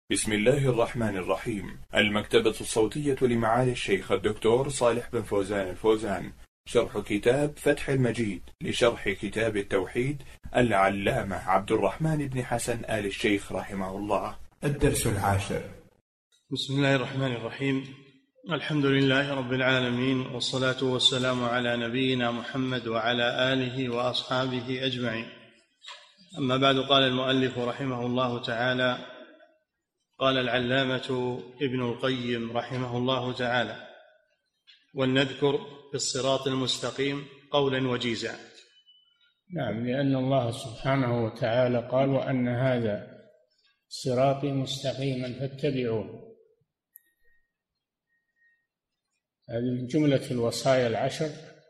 بسم الله الرحمن الرحيم. المكتبة الصوتية لمعالي الشيخ الدكتور صالح بن فوزان الفوزان، شرح كتاب فتح المجيد لشرح كتاب التوحيد العلامة عبد الرحمن بن حسن آل الشيخ رحمه الله. الدرس 10. بسم الله الرحمن الرحيم. الحمد لله رب العالمين، والصلاة والسلام على نبينا محمد وعلى آله وأصحابه أجمعين. أما بعد، قال المؤلف رحمه الله تعالى: قال العلامة ابن القيم رحمه الله تعالى: ولنذكر في الصراط المستقيم قولا وجيزا. نعم، لأن الله سبحانه وتعالى قال: وأن هذا صراطي مستقيما فاتبعوه. هذه من جملة الوصايا العشر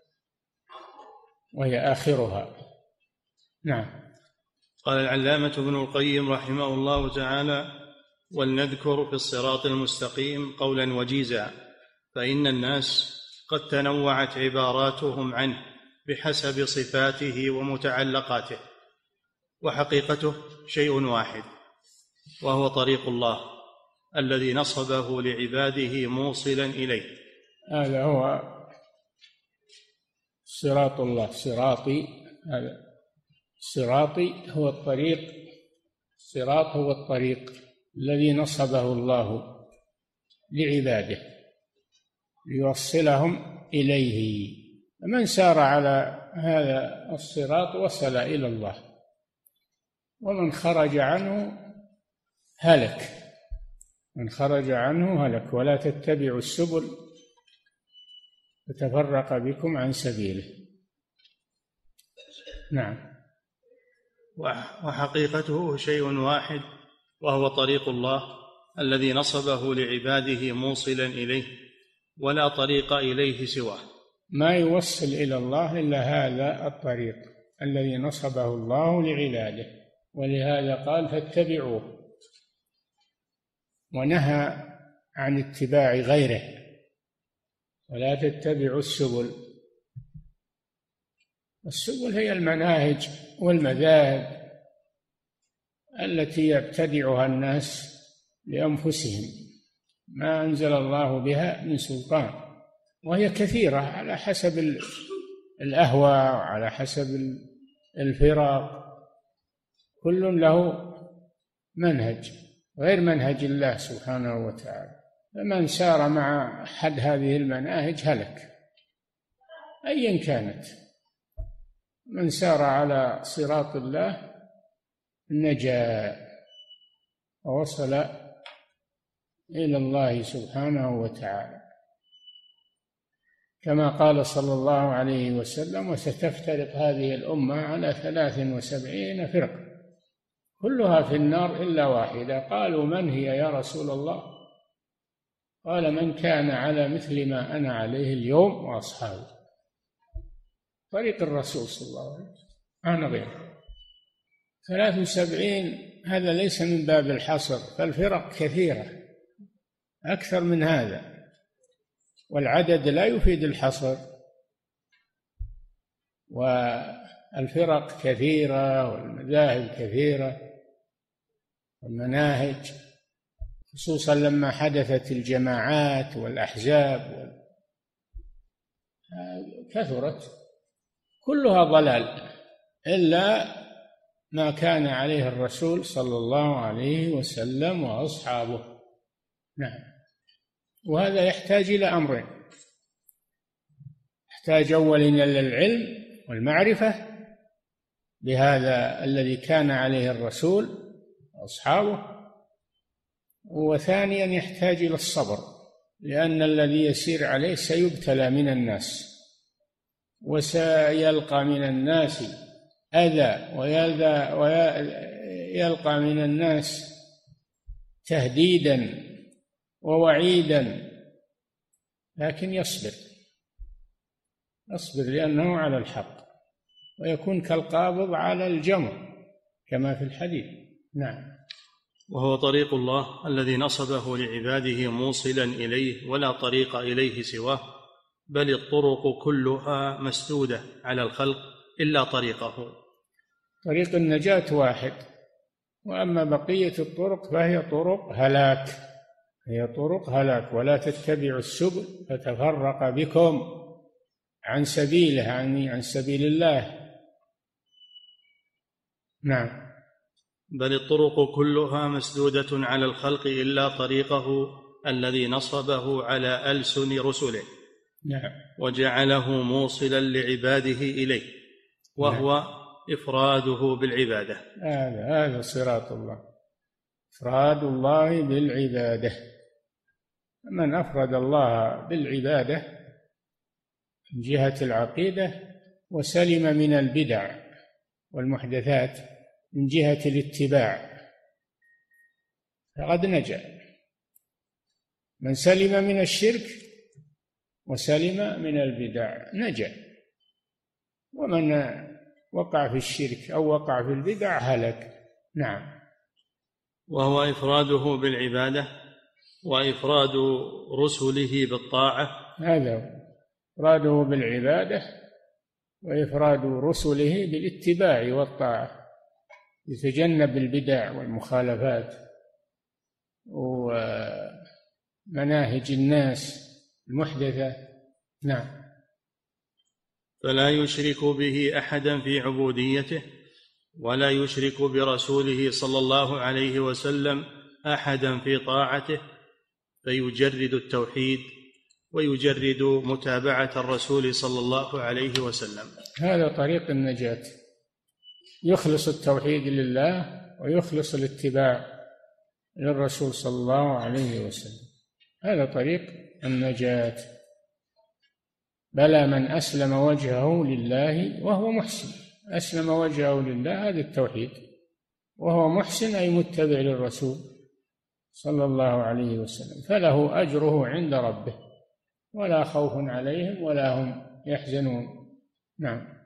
وهي آخرها. نعم. قال العلامة ابن القيم رحمه الله تعالى: ولنذكر في الصراط المستقيم قولا وجيزا، فإن الناس قد تنوعت عباراتهم عنه بحسب صفاته ومتعلقاته، وحقيقته شيء واحد، وهو طريق الله الذي نصبه لعباده موصلا إليه. هذا هو صراط الله. صراطي، هذا صراطي هو الطريق. الصراط هو الطريق الذي نصبه الله لعباده ليوصلهم إليه. من سار على هذا الصراط وصل إلى الله، ومن خرج عنه هلك. من خرج عنه هلك. ولا تتبعوا السبل فتفرق بكم عن سبيله. نعم. وحقيقته شيء واحد، وهو طريق الله الذي نصبه لعباده موصلا إليه، ولا طريق إليه سواه. ما يوصل إلى الله إلا هذا الطريق الذي نصبه الله لعباده، ولهذا قال: فاتبعوه، ونهى عن اتباع غيره. ولا تتبعوا السبل. السبل هي المناهج والمذاهب التي يبتدعها الناس لأنفسهم، ما أنزل الله بها من سلطان، وهي كثيرة على حسب الأهواء وعلى حسب الفرق. كل له منهج غير منهج الله سبحانه وتعالى. فمن سار مع أحد هذه المناهج هلك أيا كانت. من سار على صراط الله نجا ووصل إلى الله سبحانه وتعالى، كما قال صلى الله عليه وسلم: وستفترق هذه الأمة على 73 فرقة كلها في النار إلا واحدة. قالوا: من هي يا رسول الله؟ قال: من كان على مثل ما أنا عليه اليوم وأصحابي. طريق الرسول صلى الله عليه وسلم، أنا غيره. 73 هذا ليس من باب الحصر، فالفرق كثيرة أكثر من هذا، والعدد لا يفيد الحصر. والفرق كثيرة والمذاهب كثيرة والمناهج، خصوصا لما حدثت الجماعات والأحزاب كثرت، كلها ضلال إلا ما كان عليه الرسول صلى الله عليه وسلم وأصحابه. نعم. وهذا يحتاج إلى أمرين: يحتاج أولا إلى العلم والمعرفة بهذا الذي كان عليه الرسول وأصحابه، وثانيا يحتاج إلى الصبر، لأن الذي يسير عليه سيبتلى من الناس، وسيلقى من الناس أذى، ويلقى من الناس تهديدا ووعيدا، لكن يصبر لأنه على الحق، ويكون كالقابض على الجمر كما في الحديث. نعم. وهو طريق الله الذي نصبه لعباده موصلا إليه، ولا طريق إليه سواه، بل الطرق كلها مسدودة على الخلق إلا طريقه. طريق النجاة واحد، وأما بقية الطرق فهي طرق هلاك، هي طرق هلاك. ولا تتبعوا السبل فتفرق بكم عن سبيله، عن سبيل الله. نعم. بل الطرق كلها مسدودة على الخلق إلا طريقه الذي نصبه على ألسن رسله. نعم. وجعله موصلا لعباده إليه، وهو نعم. إفراده بالعبادة. هذا صراط الله، إفراد الله بالعبادة. من أفرد الله بالعبادة من جهة العقيدة وسلم من البدع والمحدثات من جهة الاتباع فقد نجا. من سلم من الشرك وسلم من البدع نجا، ومن وقع في الشرك أو وقع في البدع هلك. نعم. وهو إفراده بالعبادة وإفراد رسله بالطاعة. هذا إفراده بالعبادة وإفراد رسله بالاتباع والطاعة، يتجنب البدع والمخالفات ومناهج الناس المحدثة. نعم. فلا يشرك به أحدا في عبوديته، ولا يشرك برسوله صلى الله عليه وسلم أحدا في طاعته، فيجرد التوحيد ويجرد متابعة الرسول صلى الله عليه وسلم. هذا طريق النجاة، يخلص التوحيد لله ويخلص الاتباع للرسول صلى الله عليه وسلم، هذا طريق النجاة. بلى من أسلم وجهه لله وهو محسن، أسلم وجهه لله هذا التوحيد، وهو محسن أي متبع للرسول صلى الله عليه وسلم، فله أجره عند ربه ولا خوف عليهم ولا هم يحزنون. نعم.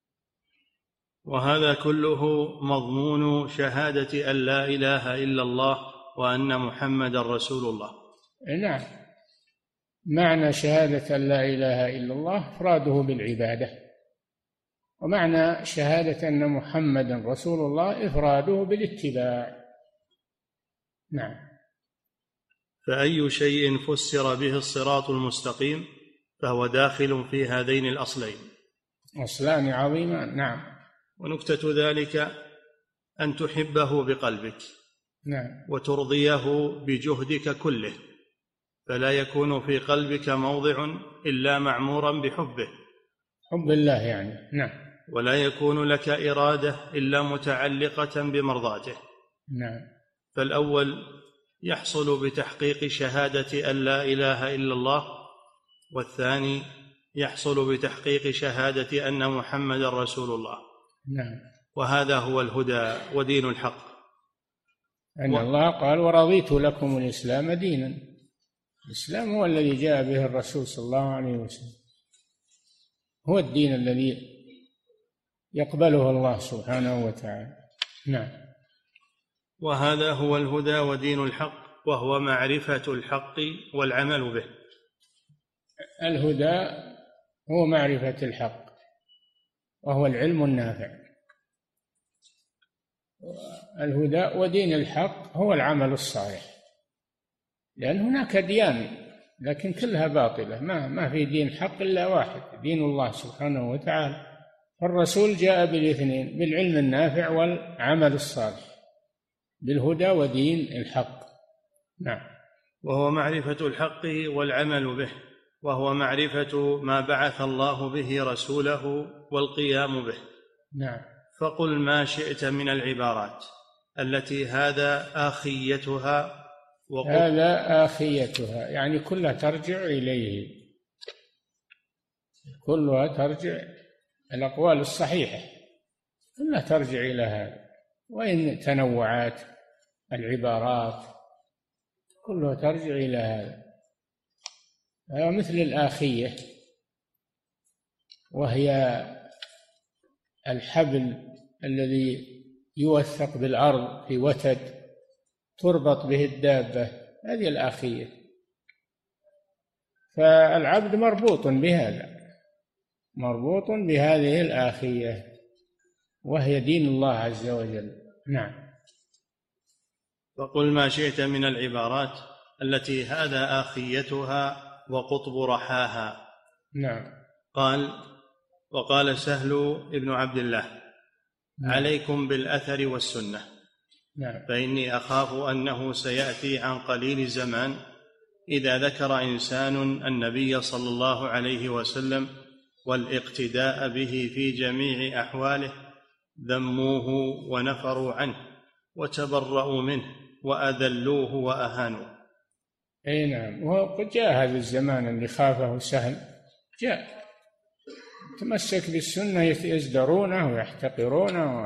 وهذا كله مضمون شهادة أن لا إله إلا الله وأن محمدا رسول الله. نعم. معنى شهادة أن لا إله إلا الله إفراده بالعبادة، ومعنى شهادة أن محمدا رسول الله إفراده بالاتباع. نعم. فأي شيء فسر به الصراط المستقيم فهو داخل في هذين الأصلين، أصلان عظيمان. نعم. ونكتة ذلك أن تحبه بقلبك، نعم، وترضيه بجهدك كله، فلا يكون في قلبك موضع إلا معمورا بحبه، حب الله يعني. نعم. ولا يكون لك إرادة إلا متعلقة بمرضاته. نعم. فالأول يحصل بتحقيق شهادة أن لا إله إلا الله، والثاني يحصل بتحقيق شهادة أن محمد رسول الله. نعم. وهذا هو الهدى ودين الحق. أن الله قال ورضيت لكم الإسلام دينا، الإسلام هو الذي جاء به الرسول صلى الله عليه وسلم، هو الدين الذي يقبله الله سبحانه وتعالى. نعم. وهذا هو الهدى ودين الحق، وهو معرفة الحق والعمل به. الهدى هو معرفة الحق وهو العلم النافع، الهدى ودين الحق هو العمل الصالح، لأن هناك أديان لكن كلها باطلة، ما في دين حق إلا واحد، دين الله سبحانه وتعالى. فالرسول جاء بالاثنين، بالعلم النافع والعمل الصالح، بالهدى ودين الحق. نعم. وهو معرفة الحق والعمل به، وهو معرفة ما بعث الله به رسوله والقيام به. نعم. فقل ما شئت من العبارات التي هذا آخيتها هذا آخيتها، يعني كلها ترجع إليه، كلها ترجع، الأقوال الصحيحة كلها ترجع إلى هذا، وإن تنوعات العبارات كلها ترجع إلى هذا. هذا مثل الآخية، وهي الحبل الذي يوثق بالأرض في وتد تربط به الدابة، هذه الآخية. فالعبد مربوط بهذا، مربوط بهذه الآخية وهي دين الله عز وجل. نعم. فقل ما شئت من العبارات التي هذا آخيتها وقطب رحاها. نعم. قال: وقال سهل بن عبد الله: نعم. عليكم بالأثر والسنة. نعم. فإني أخاف أنه سيأتي عن قليل زمان إذا ذكر إنسان النبي صلى الله عليه وسلم والاقتداء به في جميع أحواله ذموه ونفروا عنه وتبرؤوا منه وأذلوه وأهانوا. أي نعم. وقد جاء هذا الزمان اللي خافه سهل، جاء تمسك بالسنة يزدرونه ويحتقرونه،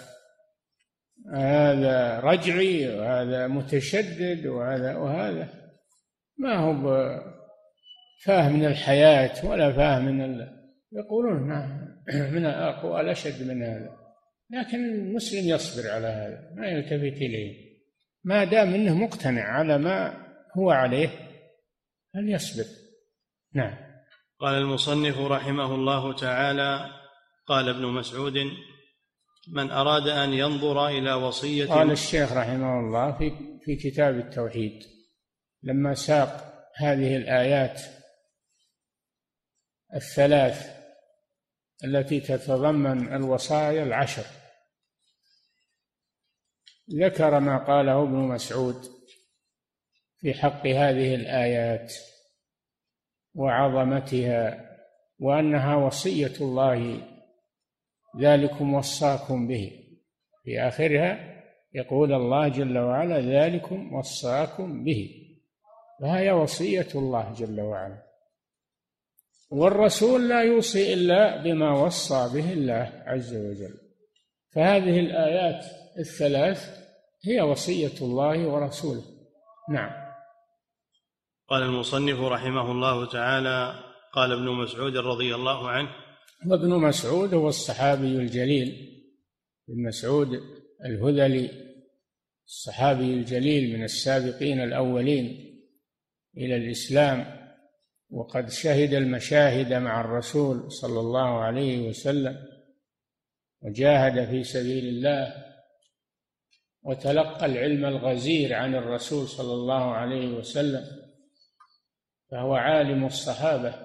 هذا رجعي وهذا متشدد وهذا ما هو فاهم من الحياة ولا فاهم يقولون من أقوال أشد من هذا، لكن المسلم يصبر على هذا، ما يلتفت إليه ما دام أنه مقتنع على ما هو عليه فليصبر. نعم. قال المصنف رحمه الله تعالى: قال ابن مسعود: من أراد أن ينظر إلى وصية. قال الشيخ رحمه الله في كتاب التوحيد لما ساق هذه الآيات الثلاث التي تتضمن الوصايا العشر، ذكر ما قاله ابن مسعود في حق هذه الآيات وعظمتها، وأنها وصية الله ذلكم وصاكم به. في آخرها يقول الله جل وعلا: ذلكم وصاكم به، وهي وصية الله جل وعلا، والرسول لا يوصي إلا بما وصى به الله عز وجل. فهذه الآيات الثلاث هي وصية الله ورسوله. نعم. قال المصنف رحمه الله تعالى: قال ابن مسعود رضي الله عنه. وابن مسعود هو الصحابي الجليل، ابن مسعود الهذلي، الصحابي الجليل من السابقين الأولين إلى الإسلام، وقد شهد المشاهد مع الرسول صلى الله عليه وسلم، وجاهد في سبيل الله، وتلقى العلم الغزير عن الرسول صلى الله عليه وسلم، فهو عالم الصحابة.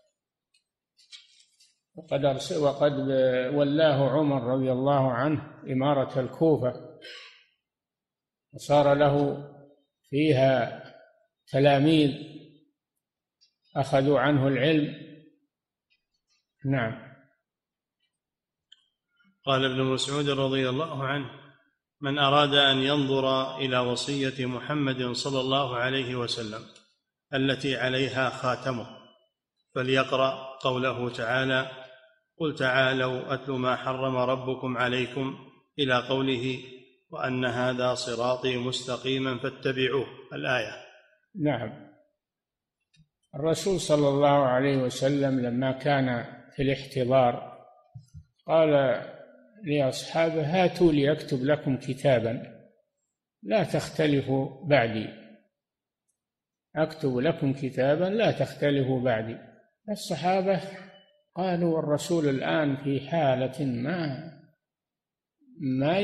وقد ولاه عمر رضي الله عنه إمارة الكوفة، وصار له فيها تلاميذ أخذوا عنه العلم. نعم. قال ابن مسعود رضي الله عنه: من أراد أن ينظر إلى وصية محمد صلى الله عليه وسلم التي عليها خاتمه فليقرأ قوله تعالى: قل تعالوا أتل ما حرم ربكم عليكم، إلى قوله: وأن هذا صراطي مستقيما فاتبعوه، الآية. نعم. الرسول صلى الله عليه وسلم لما كان في الاحتضار قال لأصحابه: هاتوا لي أكتب لكم كتابا لا تختلفوا بعدي، أكتب لكم كتابا لا تختلفوا بعدي. الصحابة قالوا: الرسول الآن في حالة ما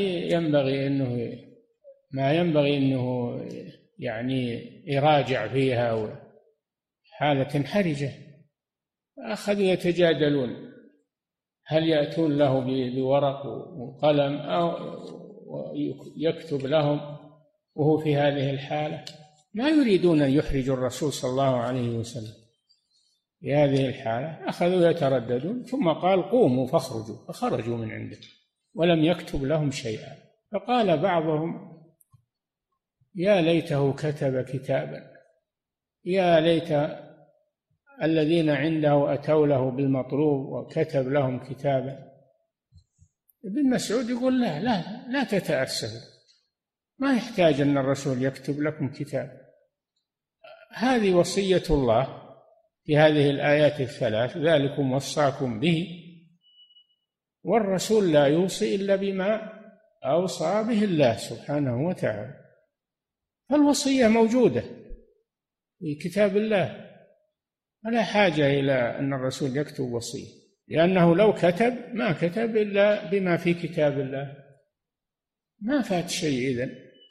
ينبغي أنه يعني يراجع فيها، حالة حرجة. أخذوا يتجادلون هل يأتون له بورق وقلم أو يكتب لهم وهو في هذه الحالة. ما يريدون أن يحرجوا الرسول صلى الله عليه وسلم في هذه الحالة. أخذوا يترددون، ثم قال: قوموا فاخرجوا، فخرجوا من عنده ولم يكتب لهم شيئا. فقال بعضهم: يا ليته كتب كتابا، يا ليت الذين عنده أتوا له بالمطلوب وكتب لهم كتابا. ابن مسعود يقول: لا تتأسفوا، ما يحتاج أن الرسول يكتب لكم كتاب، هذه وصية الله في هذه الآيات الثلاث، ذلكم وصاكم به، والرسول لا يوصي إلا بما أوصى به الله سبحانه وتعالى. فالوصية موجودة في كتاب الله، ولا حاجة إلى أن الرسول يكتب وصية، لأنه لو كتب ما كتب إلا بما في كتاب الله، ما فات شيء إذن.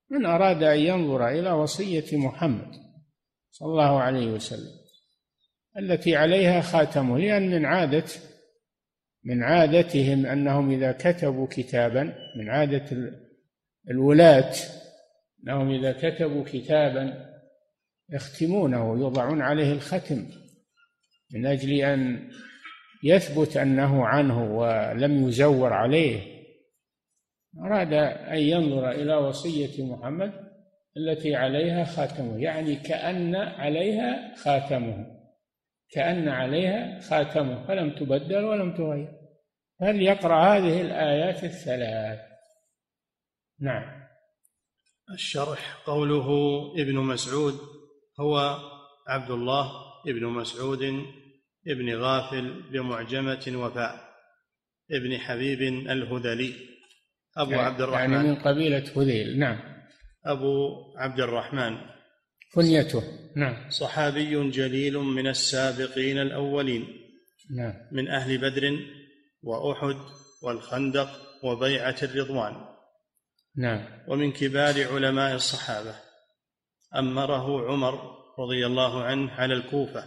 من أراد أن ينظر إلى وصية محمد صلى الله عليه وسلم التي عليها خاتمه، لأن من عادتهم أنهم إذا كتبوا كتابا، من عادة الولاة أنهم إذا كتبوا كتابا يختمونه، يوضعون عليه الختم من أجل أن يثبت أنه عنه ولم يزور عليه. أراد أن ينظر إلى وصية محمد التي عليها خاتمه، يعني كأن عليها خاتمه، كأن عليها خاتمه فلم تبدل ولم تغير. هل يقرأ هذه الآيات الثلاث؟ نعم. الشرح. قوله ابن مسعود هو عبد الله ابن مسعود ابن غافل بمعجمة وفاء ابن حبيب الهذلي أبو عبد الرحمن، يعني من قبيلة هذيل. نعم. أبو عبد الرحمن كنيته. نعم. صحابي جليل من السابقين الأولين. نعم. من أهل بدر وأحد والخندق وبيعة الرضوان. نعم. ومن كبار علماء الصحابة. أمره عمر رضي الله عنه على الكوفة،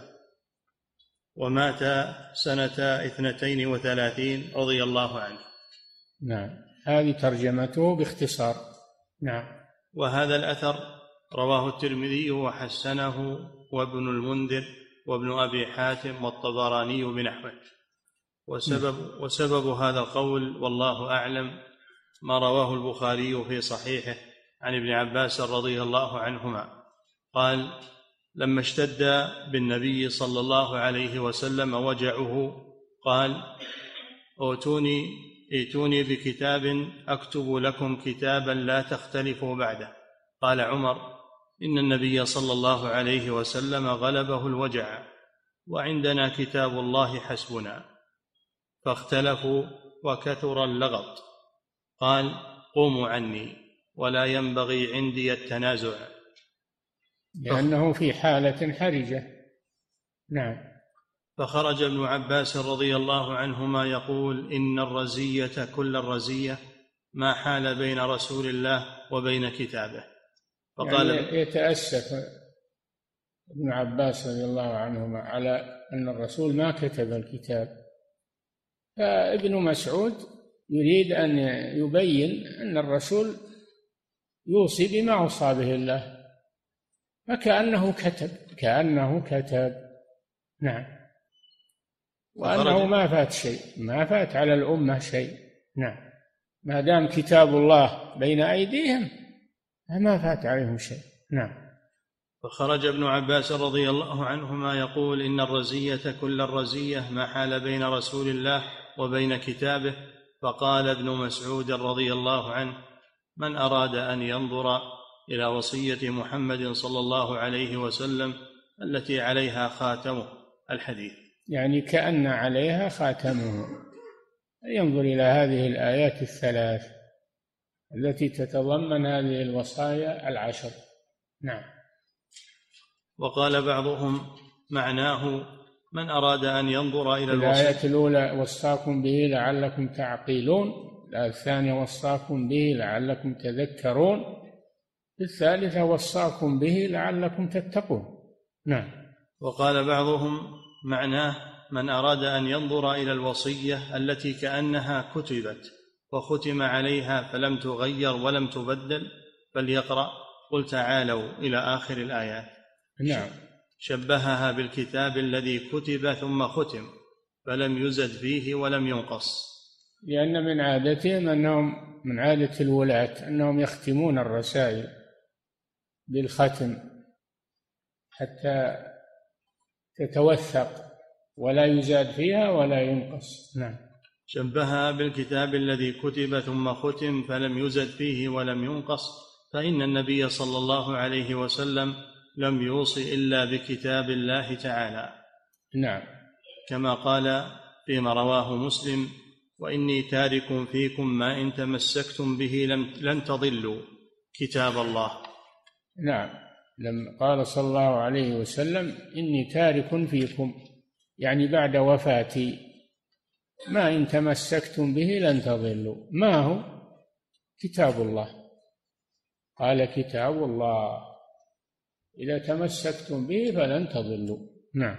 ومات سنة 32 رضي الله عنه. نعم. هذه ترجمته باختصار. نعم. وهذا الأثر رواه الترمذي وحسنه وابن المنذر وابن أبي حاتم والطبراني بنحوه. وسبب هذا القول والله أعلم ما رواه البخاري في صحيحه عن ابن عباس رضي الله عنهما قال: لما اشتد بالنبي صلى الله عليه وسلم وجعه قال: ائتوني بكتاب أكتب لكم كتابا لا تختلفوا بعده. قال عمر: إن النبي صلى الله عليه وسلم غلبه الوجع وعندنا كتاب الله حسبنا. فاختلفوا وكثر اللغط. قال: قوموا عني ولا ينبغي عندي التنازع، لأنه في حالة حرجة. نعم. فخرج ابن عباس رضي الله عنهما يقول: إن الرزية كل الرزية ما حال بين رسول الله وبين كتابه. فقال يعني يتأسف ابن عباس رضي الله عنهما على أن الرسول ما كتب الكتاب، فابن مسعود يريد أن يبين أن الرسول يوصي بما أوصى به الله، فكأنه كتب. نعم. وأنه ما فات شيء، ما فات على الأمة شيء. نعم. ما دام كتاب الله بين أيديهم ما فات عليهم شيء. نعم. فخرج ابن عباس رضي الله عنهما يقول: إن الرزية كل الرزية ما حال بين رسول الله وبين كتابه. فقال ابن مسعود رضي الله عنه: من أراد أن ينظر إلى وصية محمد صلى الله عليه وسلم التي عليها خاتمه. الحديث. يعني كأن عليها خاتمه، ينظر إلى هذه الآيات الثلاث التي تتضمن هذه الوصايا العشر. نعم. وقال بعضهم معناه: من أراد أن ينظر إلى الآية الأولى وصاكم به لعلكم تعقلون، الآية الثانية وصاكم به لعلكم تذكرون، الثالثة وصاكم به لعلكم تتقون. نعم. وقال بعضهم معناه: من أراد أن ينظر إلى الوصية التي كأنها كتبت وختم عليها فلم تغير ولم تبدل فليقرأ قل تعالوا إلى آخر الآيات. نعم. شبهها بالكتاب الذي كتب ثم ختم فلم يزد فيه ولم ينقص، لأن من عادتهم أنهم، من عادة الولاة أنهم يختمون الرسائل بالختم حتى تتوثق ولا يزاد فيها ولا ينقص. نعم. شبهها بالكتاب الذي كتب ثم ختم فلم يزد فيه ولم ينقص، فإن النبي صلى الله عليه وسلم لم يوص إلا بكتاب الله تعالى. نعم. كما قال فيما رواه مسلم: وإني تارك فيكم ما إن تمسكتم به لن تضلوا كتاب الله. نعم. لما قال صلى الله عليه وسلم: إني تارك فيكم، يعني بعد وفاتي، ما إن تمسكتم به لن تضلوا. ما هو؟ كتاب الله. قال كتاب الله إذا تمسكتم به فلن تضلوا. نعم.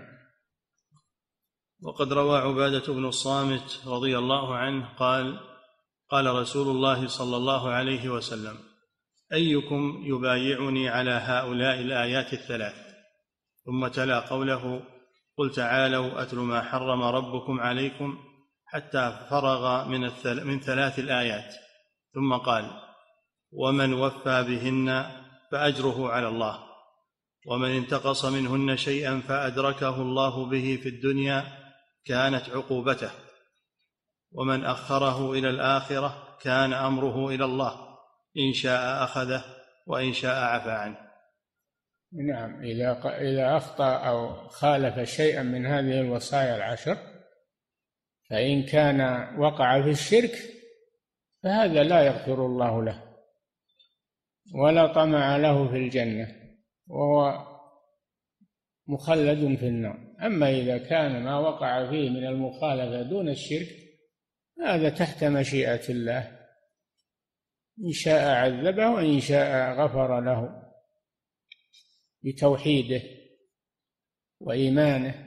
وقد روى عبادة بن الصامت رضي الله عنه قال: قال رسول الله صلى الله عليه وسلم: أيكم يبايعني على هؤلاء الآيات الثلاث؟ ثم تلا قوله: قل تعالوا أتل ما حرم ربكم عليكم، حتى فرغ من 3 الآيات، ثم قال: ومن وفى بهن فأجره على الله، ومن انتقص منهن شيئا فأدركه الله به في الدنيا كانت عقوبته، ومن أخره إلى الآخرة كان أمره إلى الله، إن شاء أخذه وإن شاء عفى عنه. نعم. إذا أخطأ أو خالف شيئا من هذه الوصايا العشر، فإن كان وقع في الشرك فهذا لا يغفر الله له ولا طمع له في الجنة، وهو مخلد في النار. أما إذا كان ما وقع فيه من المخالفة دون الشرك، هذا تحت مشيئة الله، إن شاء عذبه وإن شاء غفر له بتوحيده وإيمانه،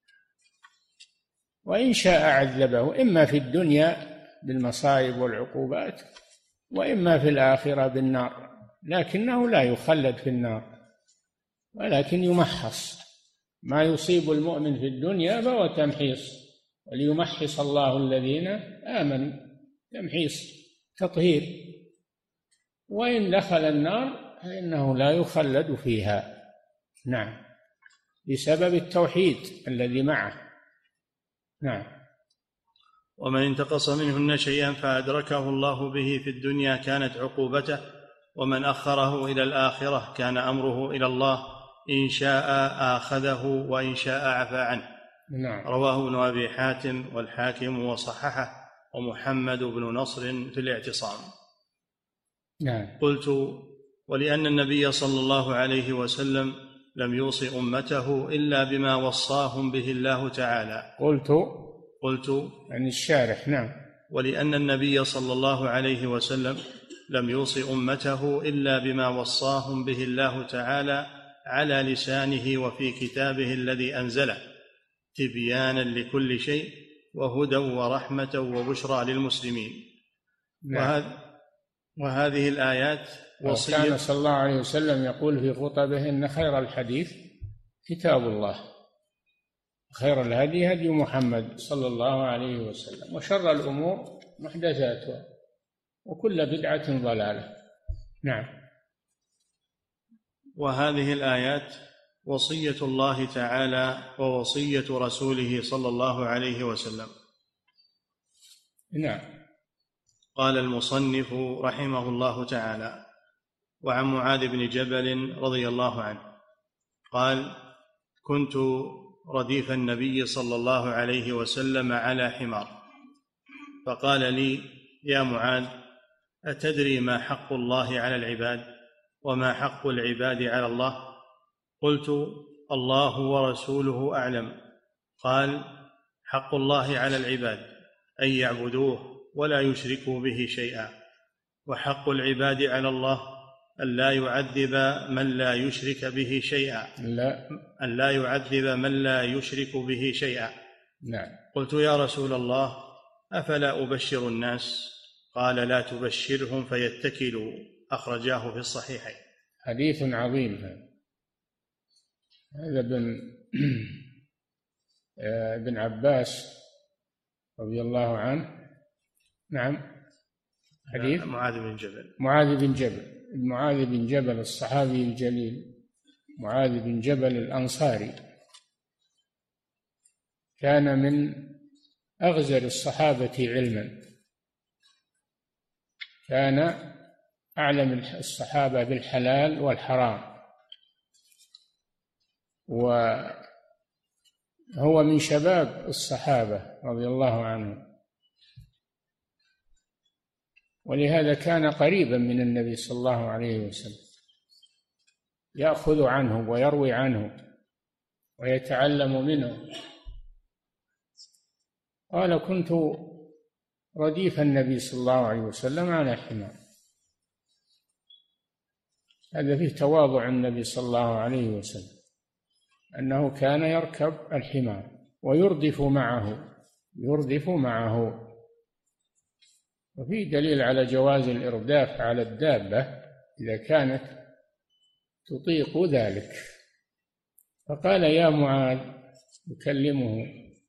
وإن شاء عذبه إما في الدنيا بالمصائب والعقوبات، وإما في الآخرة بالنار، لكنه لا يخلد في النار ولكن يمحص. ما يصيب المؤمن في الدنيا فهو تمحيص، وليمحص الله الذين آمنوا، تمحيص تطهير. وإن دخل النار فإنه لا يخلد فيها. نعم، بسبب التوحيد الذي معه. نعم. ومن انتقص منهن شيئا فأدركه الله به في الدنيا كانت عقوبته، ومن أخره إلى الآخرة كان أمره إلى الله، إن شاء آخذه وإن شاء عفى عنه. نعم. رواه ابن أبي حاتم والحاكم وصححه، ومحمد بن نصر في الاعتصام. نعم. قلت: ولأن النبي صلى الله عليه وسلم لم يوص أمته إلا بما وصاهم به الله تعالى. قلت عن الشارح. نعم. ولأن النبي صلى الله عليه وسلم لم يوص أمته إلا بما وصاهم به الله تعالى على لسانه وفي كتابه الذي أنزله، تبيانا لكل شيء وهدى ورحمة وبشرى للمسلمين. نعم. وهذه الآيات وصية. كان صلى الله عليه وسلم يقول في خطبه: إن خير الحديث كتاب الله، خير الهدي هدي محمد صلى الله عليه وسلم، وشر الأمور محدثاتها، وكل بدعة ضلالة. نعم. وهذه الآيات وصية الله تعالى ووصية رسوله صلى الله عليه وسلم. نعم. قال المصنف رحمه الله تعالى: وعن معاذ بن جبل رضي الله عنه قال: كنت رديف النبي صلى الله عليه وسلم على حمار، فقال لي: يا معاذ، أتدري ما حق الله على العباد وما حق العباد على الله؟ قلت: الله ورسوله أعلم. قال: حق الله على العباد أن يعبدوه ولا يشركوا به شيئا، وحق العباد على الله أن لا يعذب من لا يشرك به شيئا. أن لا يعذب من لا يشرك به شيئا. نعم. قلت: يا رسول الله، أفلا أبشر الناس؟ قال: لا تبشرهم فيتكلوا. أخرجاه في الصحيحين. حديث عظيم هذا. ابن عباس رضي الله عنه. نعم. حديث معاذ بن جبل. معاذ بن جبل الصحابي الجليل، معاذ بن جبل الأنصاري، كان من أغزر الصحابة علما، كان أعلم الصحابة بالحلال والحرام، وهو من شباب الصحابة رضي الله عنهم، ولهذا كان قريبا من النبي صلى الله عليه وسلم، يأخذ عنه ويروي عنه ويتعلم منه. قال: كنت رديف النبي صلى الله عليه وسلم على حمار، هذا فيه تواضع النبي صلى الله عليه وسلم، أنه كان يركب الحمار ويردف معه. وفيه دليل على جواز الإرداف على الدابة إذا كانت تطيق ذلك. فقال يا معاذ، يكلمه،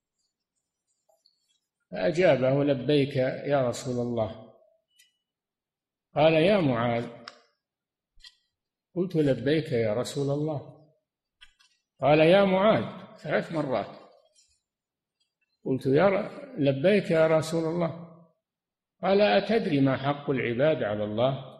فأجابه لبيك يا رسول الله. قال يا معاذ، قلت لبيك يا رسول الله. قال يا معاذ 3 مرات. قلت لبيك يا رسول الله. قال أتدري ما حق العباد على الله؟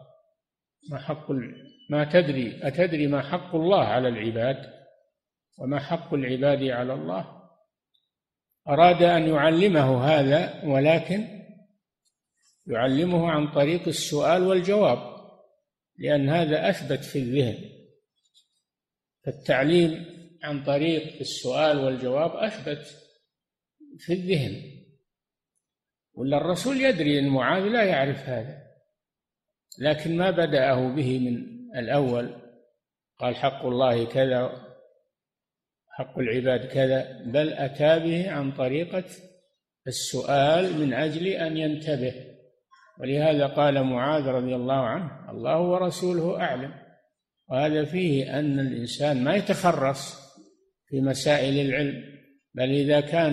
أتدري ما حق الله على العباد وما حق العباد على الله؟ أراد أن يعلمه هذا، ولكن يعلمه عن طريق السؤال والجواب، لأن هذا أثبت في الذهن. فالتعليم عن طريق السؤال والجواب أثبت في الذهن، ولا الرسول يدري أن معاذ لا يعرف هذا، لكن ما بدأه به من الأول، قال حق الله كذا حق العباد كذا، بل أتى به عن طريقة السؤال من أجل أن ينتبه. ولهذا قال معاذ رضي الله عنه الله ورسوله أعلم. وهذا فيه أن الإنسان ما يتخرص في مسائل العلم، بل إذا كان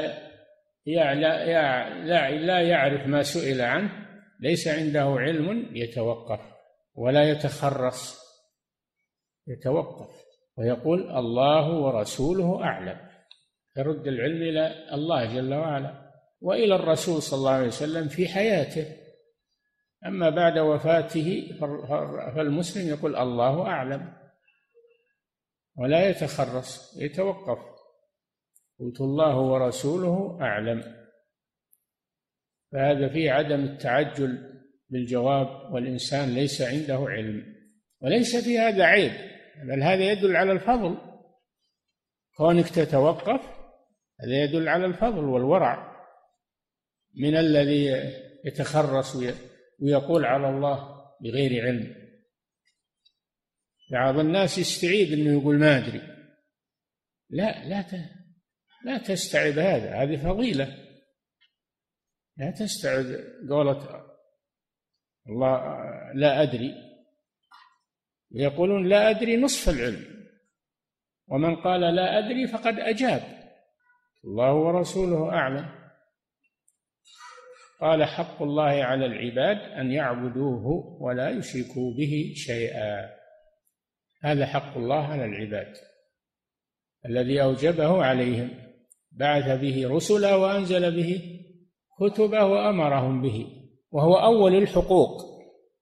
لا يعرف ما سئل عنه، ليس عنده علم، يتوقف ولا يتخرص، يتوقف ويقول الله ورسوله أعلم، يرد العلم إلى الله جل وعلا وإلى الرسول صلى الله عليه وسلم في حياته. أما بعد وفاته فالمسلم يقول الله أعلم ولا يتخرص، يتوقف. قلت الله ورسوله أعلم. فهذا فيه عدم التعجل بالجواب، والإنسان ليس عنده علم، وليس في هذا عيب، بل هذا يدل على الفضل. كونك تتوقف هذا يدل على الفضل والورع من الذي يتخرص ويقول على الله بغير علم. بعض الناس يستعيب انه يقول ما ادري. لا تستعب هذه فضيلة. لا تستعب قولة الله لا أدري. يقولون لا أدري نصف العلم، ومن قال لا أدري فقد أجاب. الله ورسوله أعلم. قال حق الله على العباد أن يعبدوه ولا يشركوا به شيئا. هذا حق الله على العباد الذي أوجبه عليهم، بعث به رسلا وأنزل به كتبه وأمرهم به، وهو أول الحقوق.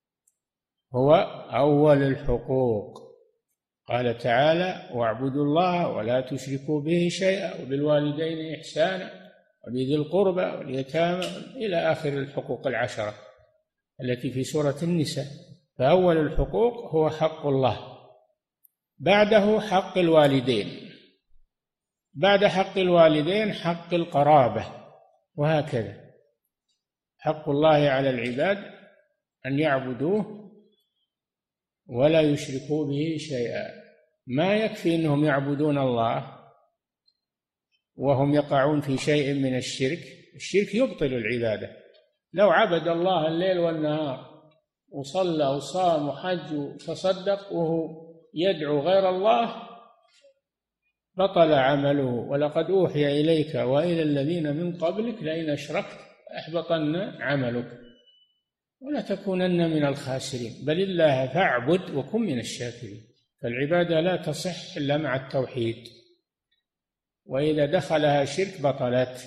قال تعالى واعبدوا الله ولا تشركوا به شيئا وبالوالدين إحسانا وبذي القربى واليتامى إلى آخر الحقوق 10 التي في سورة النساء. فأول الحقوق هو حق الله، بعده حق الوالدين، بعد حق الوالدين حق القرابة، وهكذا. حق الله على العباد أن يعبدوه ولا يشركوا به شيئا. ما يكفي أنهم يعبدون الله وهم يقعون في شيء من الشرك. الشرك يبطل العبادة. لو عبد الله الليل والنهار وصلى وصام وحج وتصدق وهو يدعو غير الله بطل عمله. ولقد أوحي إليك وإلى الذين من قبلك لئن أشركت أحبطن عملك ولا تكونن من الخاسرين. بل الله فاعبد وكن من الشاكرين. فالعبادة لا تصح إلا مع التوحيد، وإذا دخلها شرك بطلت.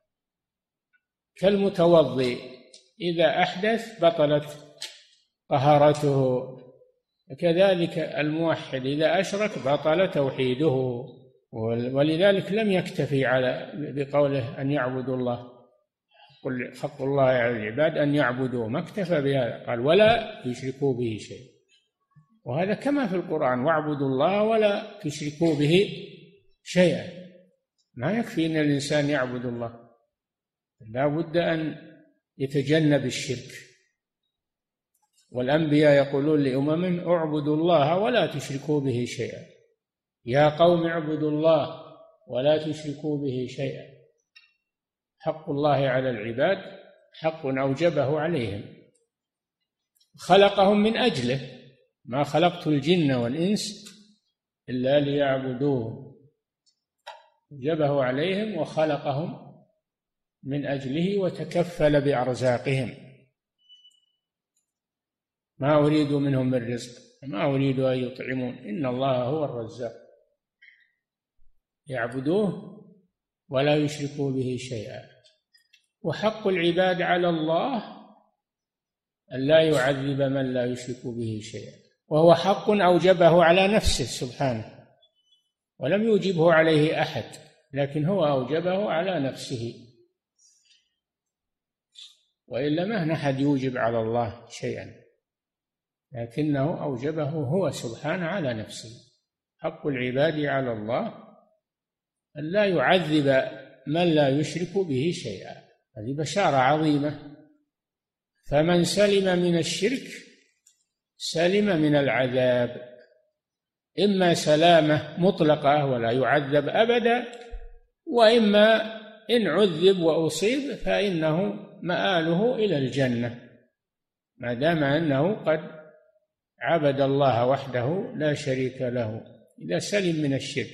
كالمتوضئ إذا أحدث بطلت طهارته، كذلك الموحد إذا أشرك بطل توحيده. ولذلك لم يكتفي بقوله أن يعبدوا الله. حق الله على العباد أن يعبدوه، ما اكتفى بهذا، قال ولا يشركوا به شيء. وهذا كما في القرآن واعبدوا الله ولا تشركوا به شيئا. ما يكفي أن الإنسان يعبد الله، لا بد أن يتجنب الشرك والأنبياء يقولون لأمم اعبدوا الله ولا تشركوا به شيئا، يا قوم اعبدوا الله ولا تشركوا به شيئا. حق الله على العباد حق أوجبه عليهم، خلقهم من أجله، ما خلقت الجن والإنس إلا ليعبدوه، أوجبه عليهم وخلقهم من أجله وتكفل بأرزاقهم. ما أريد منهم من رزق، ما أريد أن يطعمون، إن الله هو الرزاق، يعبدوه ولا يشركوا به شيئا. وحق العباد على الله أن لا يعذب من لا يشرك به شيئا، وهو حق أوجبه على نفسه سبحانه، ولم يوجبه عليه أحد، لكن هو أوجبه على نفسه، وإلا ما أحد يوجب على الله شيئا، لكنه أوجبه هو سبحانه على نفسه. حق العباد على الله أن لا يعذب من لا يشرك به شيئا، هذه بشارة عظيمة. فمن سلم من الشرك سلم من العذاب، إما سلامة مطلقة ولا يعذب أبدا، وإما إن عذب وأصيب فإنه مآله إلى الجنة، ما دام أنه قد عبد الله وحده لا شريك له، إذا سلم من الشرك.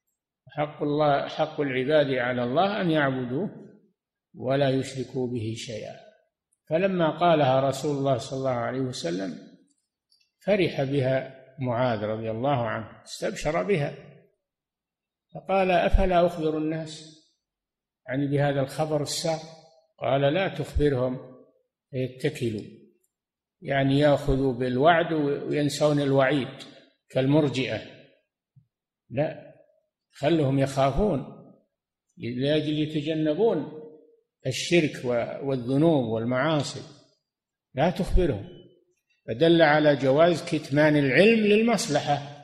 حق العباد على الله أن يعبدوه ولا يشركوا به شيئا. فلما قالها رسول الله صلى الله عليه وسلم فرح بها معاذ رضي الله عنه، استبشر بها، فقال أفلا أخبر الناس يعني بهذا الخبر السار؟ قال لا تخبرهم فيتكلوا، يعني يأخذوا بالوعد وينسون الوعيد كالمرجئة، لا، خلهم يخافون لأجل يتجنبون الشرك والذنوب والمعاصي، لا تخبرهم. فدل على جواز كتمان العلم للمصلحة،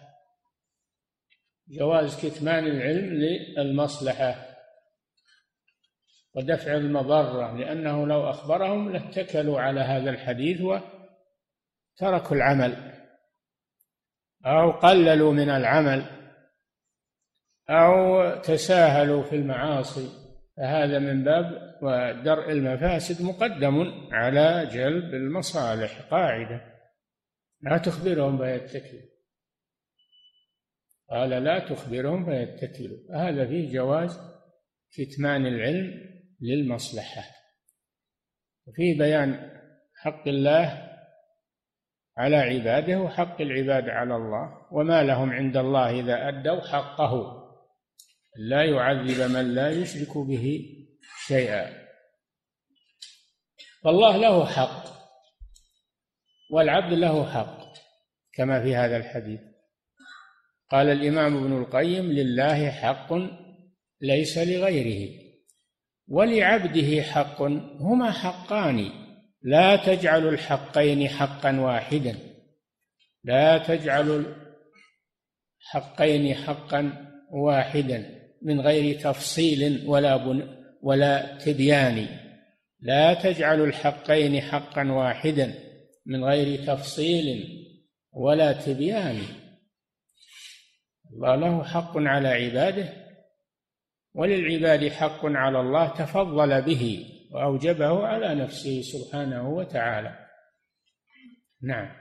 جواز كتمان العلم للمصلحة ودفع المضرة، لأنه لو أخبرهم لاتكلوا على هذا الحديث وتركوا العمل أو قللوا من العمل أو تساهلوا في المعاصي، فهذا من باب ودرء المفاسد مقدم على جلب المصالح، قاعدة لا تخبرهم فيتكلوا. قال لا تخبرهم فيتكلوا، هذا فيه جواز كتمان العلم للمصلحة، وفيه بيان حق الله على عباده وحق العباد على الله، وما لهم عند الله إذا أدوا حقه، لا يعذب من لا يشرك به شيئا. فالله له حق والعبد له حق كما في هذا الحديث. قال الإمام ابن القيم لله حق ليس لغيره، ولعبده حق، هما حقان، لا تجعلوا الحقين حقا واحدا، لا تجعلوا الحقين حقا واحدا من غير تفصيل ولا تبيان، لا تجعلوا الحقين حقا واحدا من غير تفصيل ولا تبيان. الله له حق على عباده، وللعباد حق على الله تفضل به وأوجبه على نفسه سبحانه وتعالى. نعم.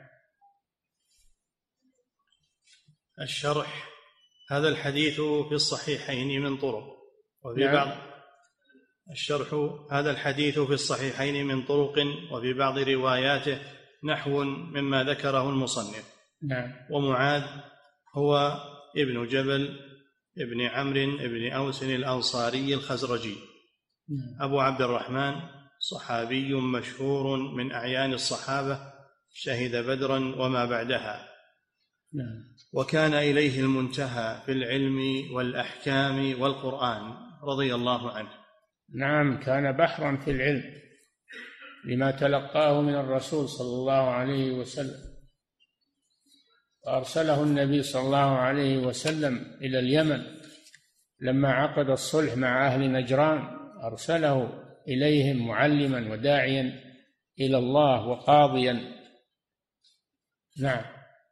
الشرح: هذا الحديث في الصحيحين من طرق، وفي نعم. بعض الشرح: هذا الحديث في الصحيحين من طرق، وفي بعض رواياته نحو مما ذكره المصنف. نعم. ومعاذ هو ابن جبل ابن عمرو ابن أوس الأنصاري الخزرجي، أبو عبد الرحمن، صحابي مشهور من أعيان الصحابة، شهد بدرا وما بعدها، وكان إليه المنتهى في العلم والأحكام والقرآن رضي الله عنه. نعم، كان بحرا في العلم لما تلقاه من الرسول صلى الله عليه وسلم، وأرسله النبي صلى الله عليه وسلم إلى اليمن لما عقد الصلح مع أهل نجران، أرسله إليهم معلما وداعيا إلى الله وقاضيا نعم.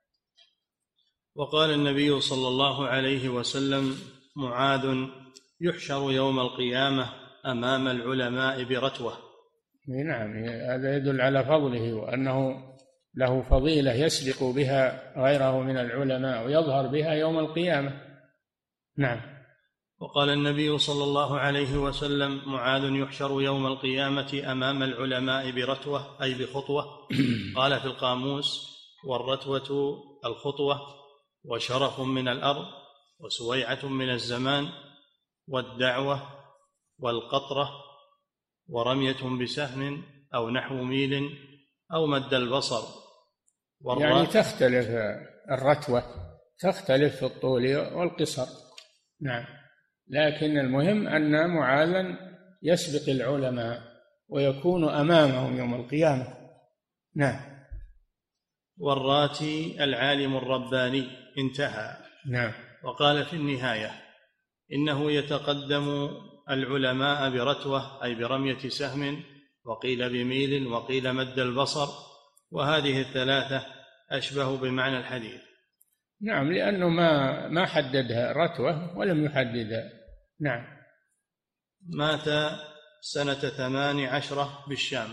وقال النبي صلى الله عليه وسلم: معاذ يحشر يوم القيامة أمام العلماء برتوة. نعم، هذا يدل على فضله وأنه له فضيلة يسبق بها غيره من العلماء ويظهر بها يوم القيامة. نعم. وقال النبي صلى الله عليه وسلم: معاذ يحشر يوم القيامة أمام العلماء برتوة، أي بخطوة. قال في القاموس: والرتوة الخطوة، وشرف من الأرض، وسويعة من الزمان، والدعوة، والقطرة، ورمية بسهم أو نحو ميل أو مد البصر. يعني تختلف الرتوة، تختلف في الطول والقصر. نعم، لكن المهم أن معاذا يسبق العلماء ويكون أمامهم يوم القيامة. نعم. والراتي العالم الرباني. انتهى. نعم. وقال في النهاية: إنه يتقدم العلماء برتوة، أي برمية سهم، وقيل بميل، وقيل مد البصر، وهذه الثلاثة أشبه بمعنى الحديث. نعم، لأنه ما حددها رتوة ولم يحددها. نعم. مات سنة 18 بالشام.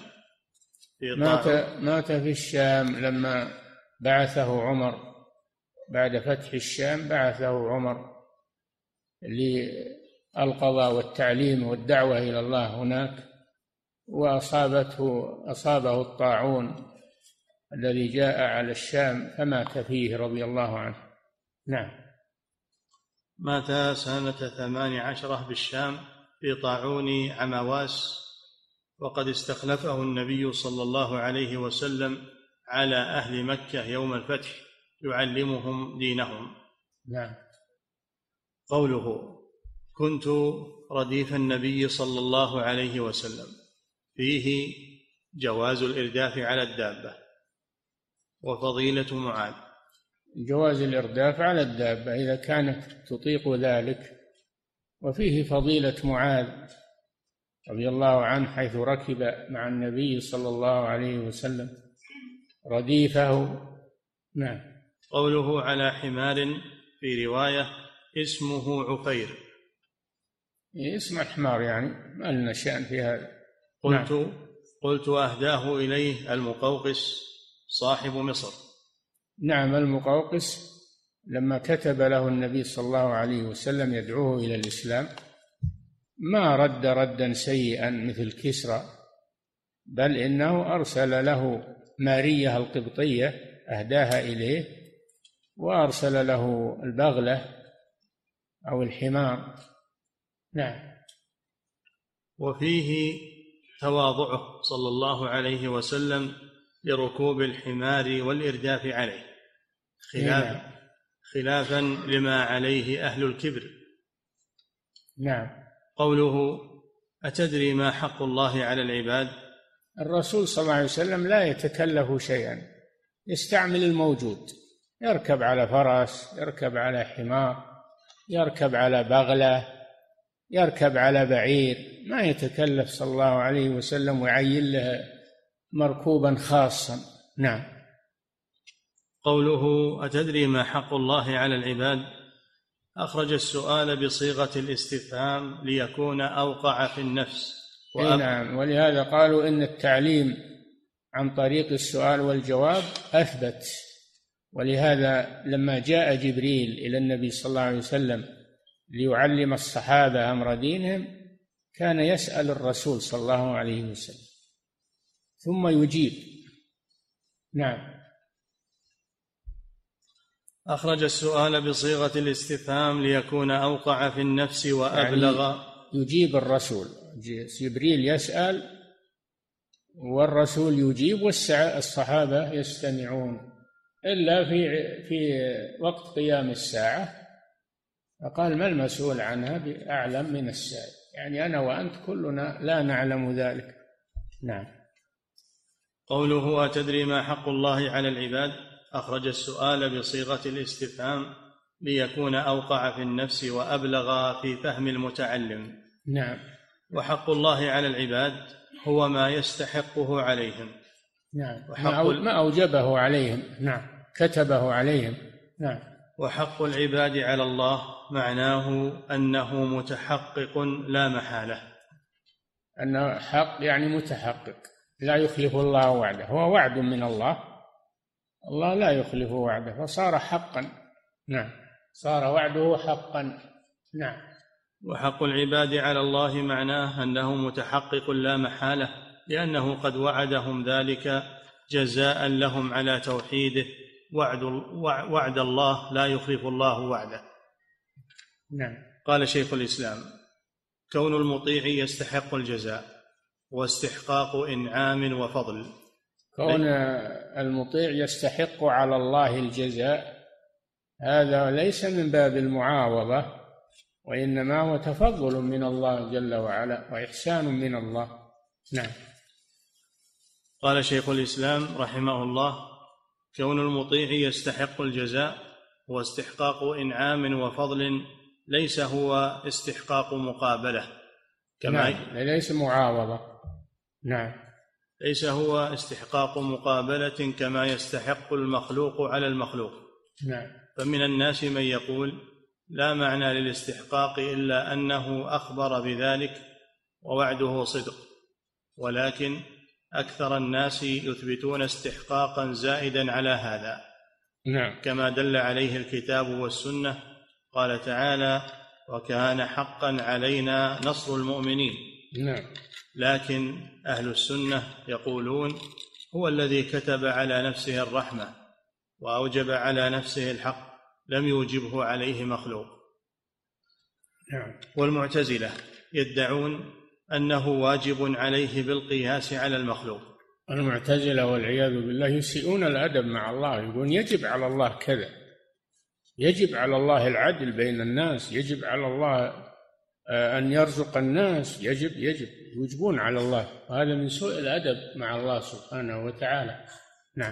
مات في الشام لما بعثه عمر بعد فتح الشام، بعثه عمر للقضاء والتعليم والدعوة إلى الله هناك، أصابه الطاعون الذي جاء على الشام فمات فيه رضي الله عنه. نعم. مات سنة 18 بالشام في طاعون عمواس، وقد استخلفه النبي صلى الله عليه وسلم على أهل مكة يوم الفتح يعلمهم دينهم. نعم. قوله: كنت رديف النبي صلى الله عليه وسلم، فيه جواز الإرداف على الدابة وفضيلة معاذ. جواز الإرداف على الدابة إذا كانت تطيق ذلك، وفيه فضيلة معاذ رضي الله عنه حيث ركب مع النبي صلى الله عليه وسلم رديفه. نعم. قوله: على حمار، في رواية اسمه عفير. اسم الحمار يعني ما لنا شأن في هذا. قلت أهداه إليه المقوقس صاحب مصر. نعم، المقوقس لما كتب له النبي صلى الله عليه وسلم يدعوه إلى الإسلام ما رد ردا سيئا مثل كسرى، بل إنه أرسل له مارية القبطية أهداها إليه، وأرسل له البغلة أو الحمار. نعم. وفيه تواضعه صلى الله عليه وسلم لركوب الحمار والإرداف عليه، خلافا لما عليه أهل الكبر. نعم. قوله: أتدري ما حق الله على العباد؟ الرسول صلى الله عليه وسلم لا يتكلف شيئا، يستعمل الموجود، يركب على فرس، يركب على حمار، يركب على بغلة، يركب على بعير، ما يتكلف صلى الله عليه وسلم ويعين له مركوبا خاصا. نعم. قوله: أتدري ما حق الله على العباد؟ أخرج السؤال بصيغة الاستفهام ليكون أوقع في النفس. نعم، ولهذا قالوا إن التعليم عن طريق السؤال والجواب أثبت، ولهذا لما جاء جبريل إلى النبي صلى الله عليه وسلم ليعلم الصحابة أمر دينهم كان يسأل الرسول صلى الله عليه وسلم ثم يجيب. نعم. أخرج السؤال بصيغة الاستفهام ليكون أوقع في النفس وأبلغ، يعني يجيب الرسول، جبريل يسأل والرسول يجيب والصحابة يستمعون، إلا في وقت قيام الساعة فقال: ما المسؤول عنها بأعلم من السائل، يعني أنا وأنت كلنا لا نعلم ذلك. نعم. قوله: أتدري ما حق الله على العباد؟ أخرج السؤال بصيغة الاستفهام ليكون أوقع في النفس وأبلغ في فهم المتعلم. نعم. وحق الله على العباد هو ما يستحقه عليهم. نعم، ما أوجبه عليهم. نعم. كتبه عليهم. نعم. وحق العباد على الله معناه أنه متحقق لا محالة. أنه حق يعني متحقق، لا يخلف الله وعده، هو وعد من الله، الله لا يخلف وعده، فصار حقا. نعم، صار وعده حقا. نعم. وحق العباد على الله معناه أنه متحقق لا محالة، لأنه قد وعدهم ذلك جزاء لهم على توحيده. وعد الله لا يخلف الله وعده. نعم. قال شيخ الإسلام: كون المطيع يستحق الجزاء واستحقاق إنعام وفضل. كون المطيع يستحق على الله الجزاء هذا ليس من باب المعاوضة، وإنما هو تفضل من الله جل وعلا وإحسان من الله. نعم. قال شيخ الإسلام رحمه الله: كون المطيع يستحق الجزاء واستحقاق إنعام وفضل ليس هو استحقاق مقابلة نعم، ليس معاوضة. نعم، ليس هو استحقاق مقابلة كما يستحق المخلوق على المخلوق. نعم. فمن الناس من يقول: لا معنى للاستحقاق إلا أنه أخبر بذلك ووعده صدق، ولكن أكثر الناس يثبتون استحقاقا زائدا على هذا. نعم. كما دل عليه الكتاب والسنة. قال تعالى: وكان حقا علينا نصر المؤمنين. نعم. لكن أهل السنة يقولون: هو الذي كتب على نفسه الرحمة وأوجب على نفسه الحق، لم يوجبه عليه مخلوق. نعم. والمعتزلة يدعون أنه واجب عليه بالقياس على المخلوق. المعتزلة والعياذ بالله يسيئون الأدب مع الله، يقولون يجب على الله كذا، يجب على الله العدل بين الناس، يجب على الله أن يرزق الناس، يوجبون على الله، وهذا من سوء الأدب مع الله سبحانه وتعالى. نعم.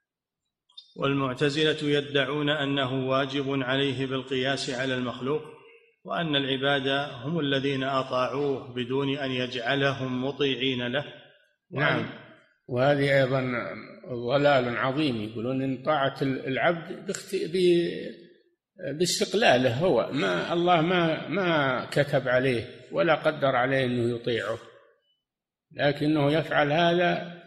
والمعتزلة يدعون أنه واجب عليه بالقياس على المخلوق، وأن العباد هم الذين أطاعوه بدون أن يجعلهم مطيعين له. نعم. وهذه أيضا ضلال عظيم، يقولون إن طاعة العبد باستقلاله، هو ما الله ما كتب عليه ولا قدر عليه أنه يطيعه، لكنه يفعل هذا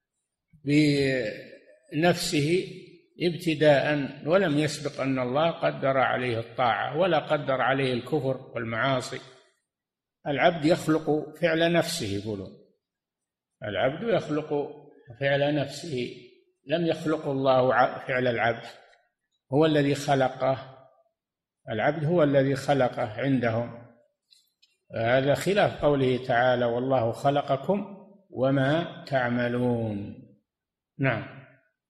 بنفسه ابتداء، ولم يسبق أن الله قدر عليه الطاعة ولا قدر عليه الكفر والمعاصي. العبد يخلق فعل نفسه، يقولون العبد يخلق فعل نفسه، لم يخلق الله فعل العبد، هو الذي خلقه، العبد هو الذي خلقه عندهم. هذا خلاف قوله تعالى: والله خلقكم وما تعملون. نعم.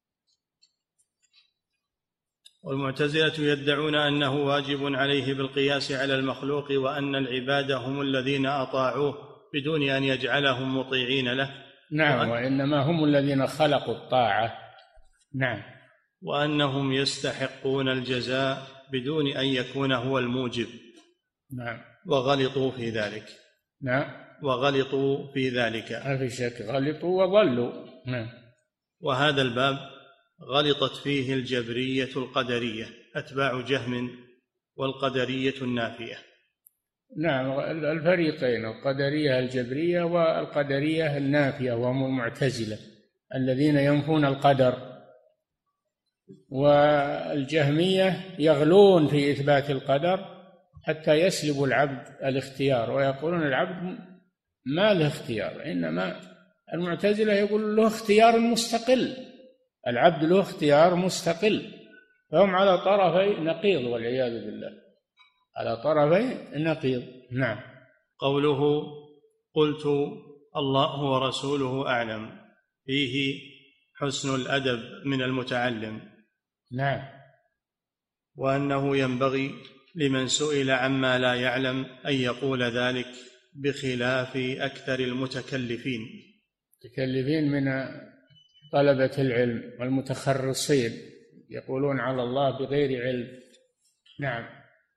والمعتزلة يدعون أنه واجب عليه بالقياس على المخلوق، وأن العباد هم الذين أطاعوه بدون أن يجعلهم مطيعين له. نعم. وإنما هم الذين خلقوا الطاعة. نعم. وأنهم يستحقون الجزاء بدون أن يكون هو الموجب. نعم. وغلطوا في ذلك. نعم. وغلطوا في ذلك. ما في شك، غلطوا وضلوا. نعم. وهذا الباب غلطت فيه الجبرية القدرية أتباع جهم، والقدرية النافية. نعم، الفريقين، القدرية الجبرية والقدرية النافية، وهم المعتزلة الذين ينفون القدر. والجهمية يغلون في إثبات القدر حتى يسلبوا العبد الاختيار، ويقولون العبد ما له اختيار، إنما المعتزلة يقول له اختيار مستقل، العبد له اختيار مستقل، فهم على طرفي نقيض والعياذ بالله، على طرفي نقيض. نعم. قوله: قلت الله ورسوله أعلم، فيه حسن الأدب من المتعلم. نعم. وأنه ينبغي لمن سئل عما لا يعلم أن يقول ذلك، بخلاف أكثر المتكلفين من طلبة العلم والمتخرصين، يقولون على الله بغير علم. نعم.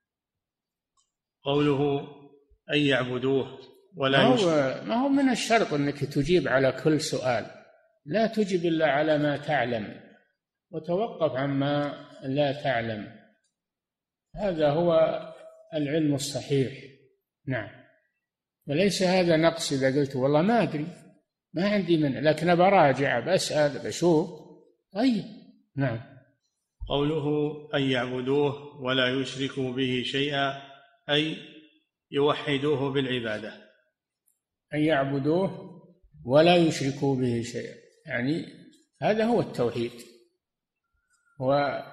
قوله: أن يعبدوه ولا ما هو من الشرط أنك تجيب على كل سؤال، لا تجب إلا على ما تعلم، وتوقف عما لا تعلم. هذا هو العلم الصحيح. نعم. وليس هذا نقص إذا قلت والله ما أدري، ما عندي منه، لكن براجع، بسأل، بشوف. طيب. نعم. قوله أن يعبدوه ولا يشركوا به شيئا أي يوحدوه بالعبادة. أن يعبدوه ولا يشركوا به شيئا، يعني هذا هو التوحيد، وعبادة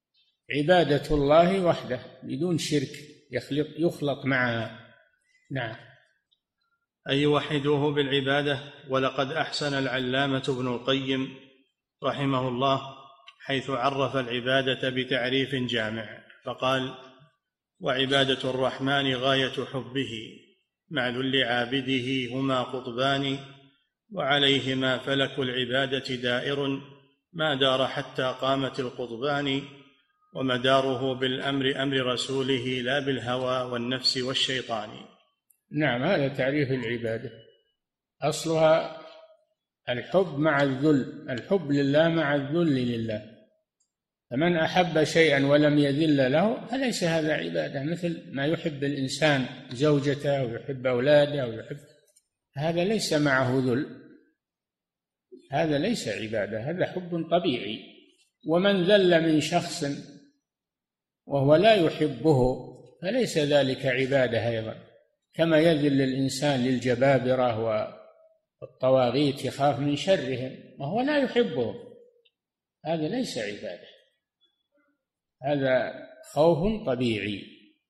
الله وحده بدون شرك يخلط معها. نعم. أن يوحدوه بالعبادة. ولقد أحسن العلامة ابن القيم رحمه الله حيث عرف العبادة بتعريف جامع فقال: وعبادة الرحمن غاية حبه مع ذل عابده هما قطبان، وعليهما فلك العبادة دائر ما دار حتى قامت القطبان، ومداره بالأمر أمر رسوله لا بالهوى والنفس والشيطان. نعم، هذا تعريف العبادة، أصلها الحب مع الذل، الحب لله مع الذل لله. فمن أحب شيئا ولم يذل له فليس هذا عبادة، مثل ما يحب الإنسان زوجته ويحب أولاده ويحب، هذا ليس معه ذل، هذا ليس عبادة، هذا حب طبيعي. ومن ذل من شخص وهو لا يحبه فليس ذلك عبادة أيضا، كما يذل الإنسان للجبابرة والطواغيت يخاف من شرهم وهو لا يحبه، هذا ليس عبادة، هذا خوف طبيعي.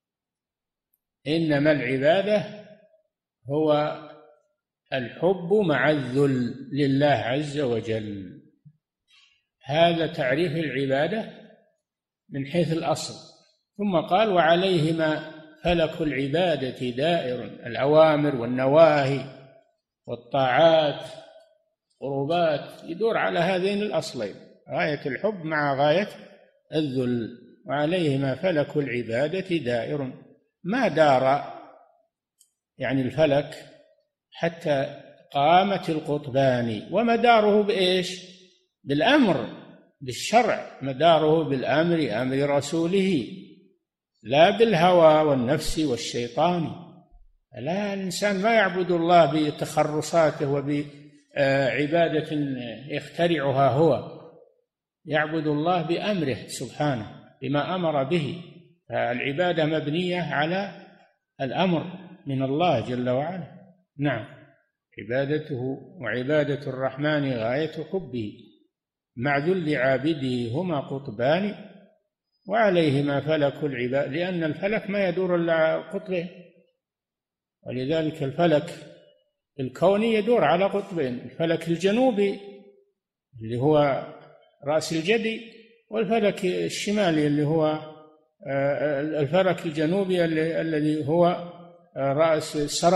إنما العبادة هو الحب مع الذل لله عز وجل، هذا تعريف العبادة من حيث الأصل. ثم قال: وعليهما فلك العبادة دائر، الأوامر والنواهي والطاعات قربات يدور على هذين الأصلين، غاية الحب مع غاية الذل. وعليهما فلك العبادة دائر ما دار، يعني الفلك حتى قامت القطبان. ومداره بإيش؟ بالأمر، بالشرع، مداره بالأمر أمر رسوله لا بالهوى والنفس والشيطان. لا، الإنسان ما يعبد الله بتخرصاته وبعبادة يخترعها هو، يعبد الله بأمره سبحانه بما أمر به. فالعبادة مبنية على الأمر من الله جل وعلا. نعم. عبادته وعبادة الرحمن غاية حبه مع ذل عابده هما قطبان، وعليهما فلك العباد، لأن الفلك ما يدور إلا قطبين، ولذلك الفلك الكوني يدور على قطبين: الفلك الجنوبي اللي هو رأس الجدي، والفلك الشمالي اللي هو الفلك الجنوبي الذي هو رأس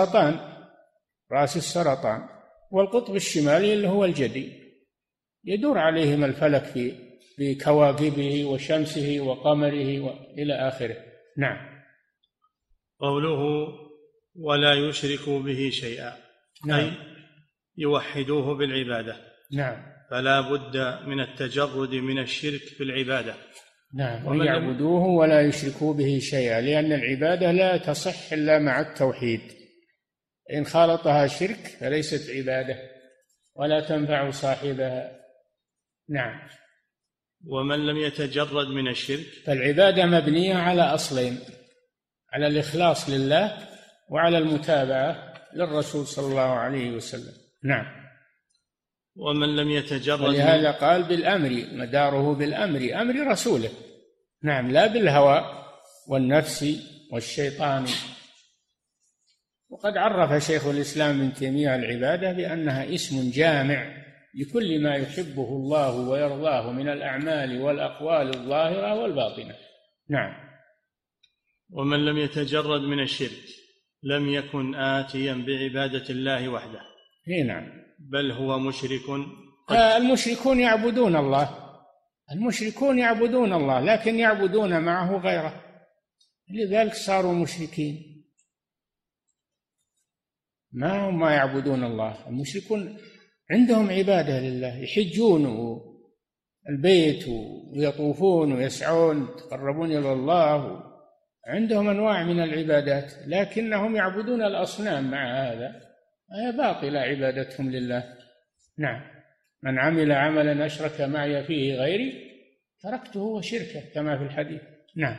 السرطان، والقطب الشمالي اللي هو الجدي، يدور عليهما الفلك في كواكبه وشمسه وقمره وإلى آخره. نعم. قوله ولا يشركوا به شيئا، نعم. أي يوحدوه بالعبادة. نعم. فلا بد من التجرد من الشرك في العبادة. نعم. ويعبدوه ولا يشركوا به شيئا، لأن العبادة لا تصح إلا مع التوحيد، إن خالطها شرك فليست عبادة ولا تنفع صاحبها. نعم. ومن لم يتجرد من الشرك، فالعبادة مبنية على أصلين: على الإخلاص لله وعلى المتابعة للرسول صلى الله عليه وسلم. نعم. ومن لم يتجرد، ولهذا قال بالأمر، مداره بالأمر أمر رسوله. نعم، لا بالهوى والنفس والشيطان. وقد عرف شيخ الإسلام ابن تيمية العبادة بأنها اسم جامع لكل ما يحبه الله ويرضاه من الأعمال والأقوال الظاهرة والباطنة. نعم. ومن لم يتجرد من الشرك لم يكن آتيا بعبادة الله وحده. نعم. بل هو مشرك. المشركون يعبدون الله، المشركون يعبدون الله، لكن يعبدون معه غيره، لذلك صاروا مشركين. ما يعبدون الله. المشركون عندهم عبادة لله، يحجون البيت ويطوفون ويسعون يتقربون إلى الله، عندهم أنواع من العبادات، لكنهم يعبدون الأصنام مع هذا، هي باطلة عبادتهم لله. نعم. من عمل عملا أشرك معي فيه غيري تركته وشركه كما في الحديث. نعم.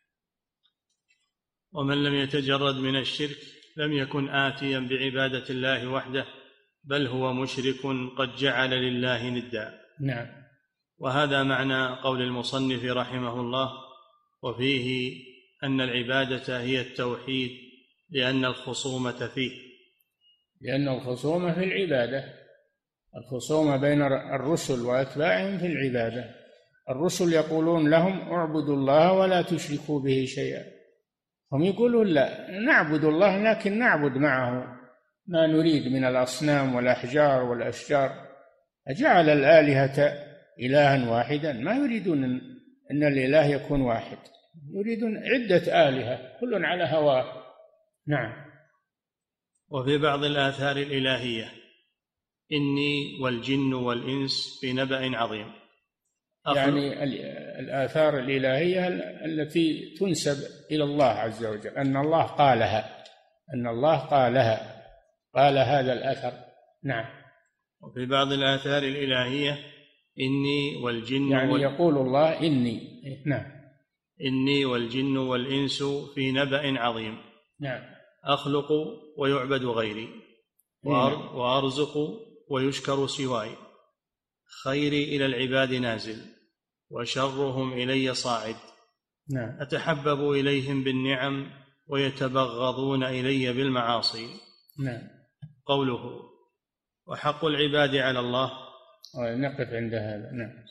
ومن لم يتجرد من الشرك لم يكن آتيا بعبادة الله وحده، بل هو مشرك قد جعل لله ندا. نعم. وهذا معنى قول المصنف رحمه الله: وفيه أن العبادة هي التوحيد لأن الخصومة فيه. لأن الخصومة في العبادة، الخصومة بين الرسل وأتباعهم في العبادة. الرسل يقولون لهم اعبدوا الله ولا تشركوا به شيئا، هم يقولون لا، نعبد الله لكن نعبد معه ما نريد من الأصنام والأحجار والأشجار. أجعل الآلهة إلها واحدا، ما يريدون أن الإله يكون واحد، يريدون عدة آلهة كل على هواه. نعم. وفي بعض الآثار الإلهية: إني والجن والإنس في نبأ عظيم. يعني الآثار الإلهية التي تنسب إلى الله عز وجل، أن الله قالها، أن الله قالها، قال هذا الأثر. نعم. وفي بعض الآثار الإلهية: إني والجن يعني يقول الله إني. نعم. إني والجن والإنس في نبأ عظيم. نعم. أخلق ويعبد غيري، وأرزق ويشكر سواي، خيري إلى العباد نازل، وشرهم إلي صاعد. نعم. أتحبب إليهم بالنعم ويتبغضون إلي بالمعاصي. نعم. قوله: وحق العباد على الله. نقف عند هذا. نعم.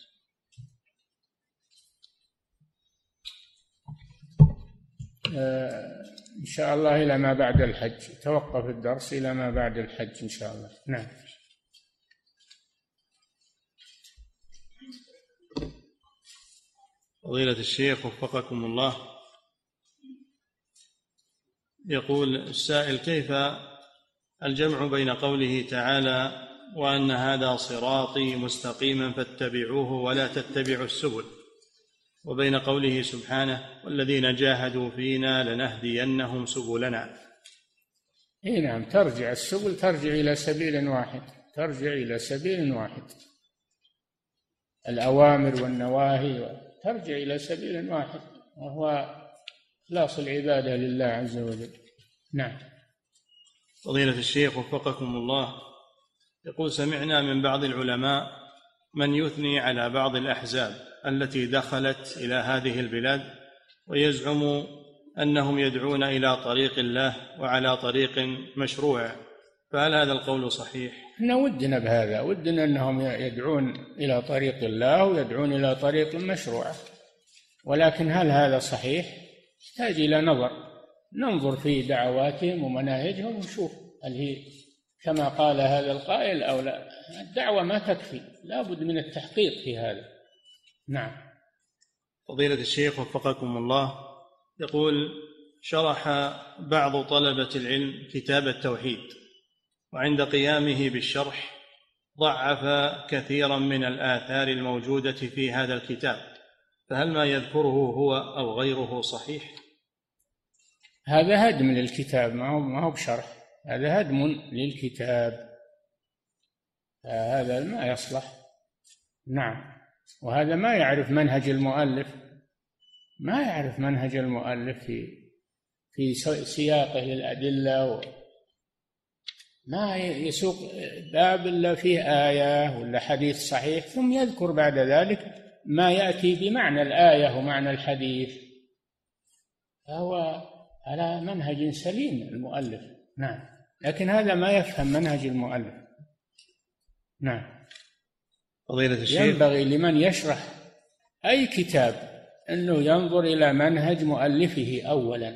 إن شاء الله إلى ما بعد الحج، توقف الدرس إلى ما بعد الحج إن شاء الله. نعم. فضيلة الشيخ وفقكم الله، يقول السائل: كيف الجمع بين قوله تعالى وأن هذا صراطي مستقيما فاتبعوه ولا تتبعوا السبل، وبين قوله سبحانه والذين جاهدوا فينا لنهدينهم سبلنا؟ نعم، ترجع السبل، ترجع إلى سبيل واحد، ترجع إلى سبيل واحد، الأوامر والنواهي ترجع إلى سبيل واحد، وهو إخلاص العبادة لله عز وجل. نعم. فضيلة الشيخ وفقكم الله، يقول: سمعنا من بعض العلماء من يثني على بعض الأحزاب التي دخلت إلى هذه البلاد ويزعم أنهم يدعون إلى طريق الله وعلى طريق مشروع، فهل هذا القول صحيح؟ احنا ودنا بهذا، ودنا أنهم يدعون إلى طريق الله ويدعون إلى طريق مشروع، ولكن هل هذا صحيح؟ يحتاج إلى ننظر في دعواتهم ومناهجهم ونشوف هل هي كما قال هذا القائل أو لا. الدعوة ما تكفي، لا بد من التحقيق في هذا. نعم. فضيلة الشيخ وفقكم الله، يقول: شرح بعض طلبة العلم كتاب التوحيد، وعند قيامه بالشرح ضعف كثيرا من الآثار الموجودة في هذا الكتاب، فهل ما يذكره هو أو غيره صحيح؟ هذا هدم للكتاب، ما هو بشرح، هذا هدم للكتاب، هذا ما يصلح. نعم. وهذا ما يعرف منهج المؤلف، ما يعرف منهج المؤلف في سياقه للأدلة، ما يسوق باب إلا فيه آية ولا حديث صحيح ثم يذكر بعد ذلك ما يأتي بمعنى الآية ومعنى الحديث، فهو على منهج سليم المؤلف. نعم. لكن هذا ما يفهم منهج المؤلف. نعم. فضيلة الشيخ، ينبغي لمن يشرح أي كتاب أنه ينظر إلى منهج مؤلفه أولا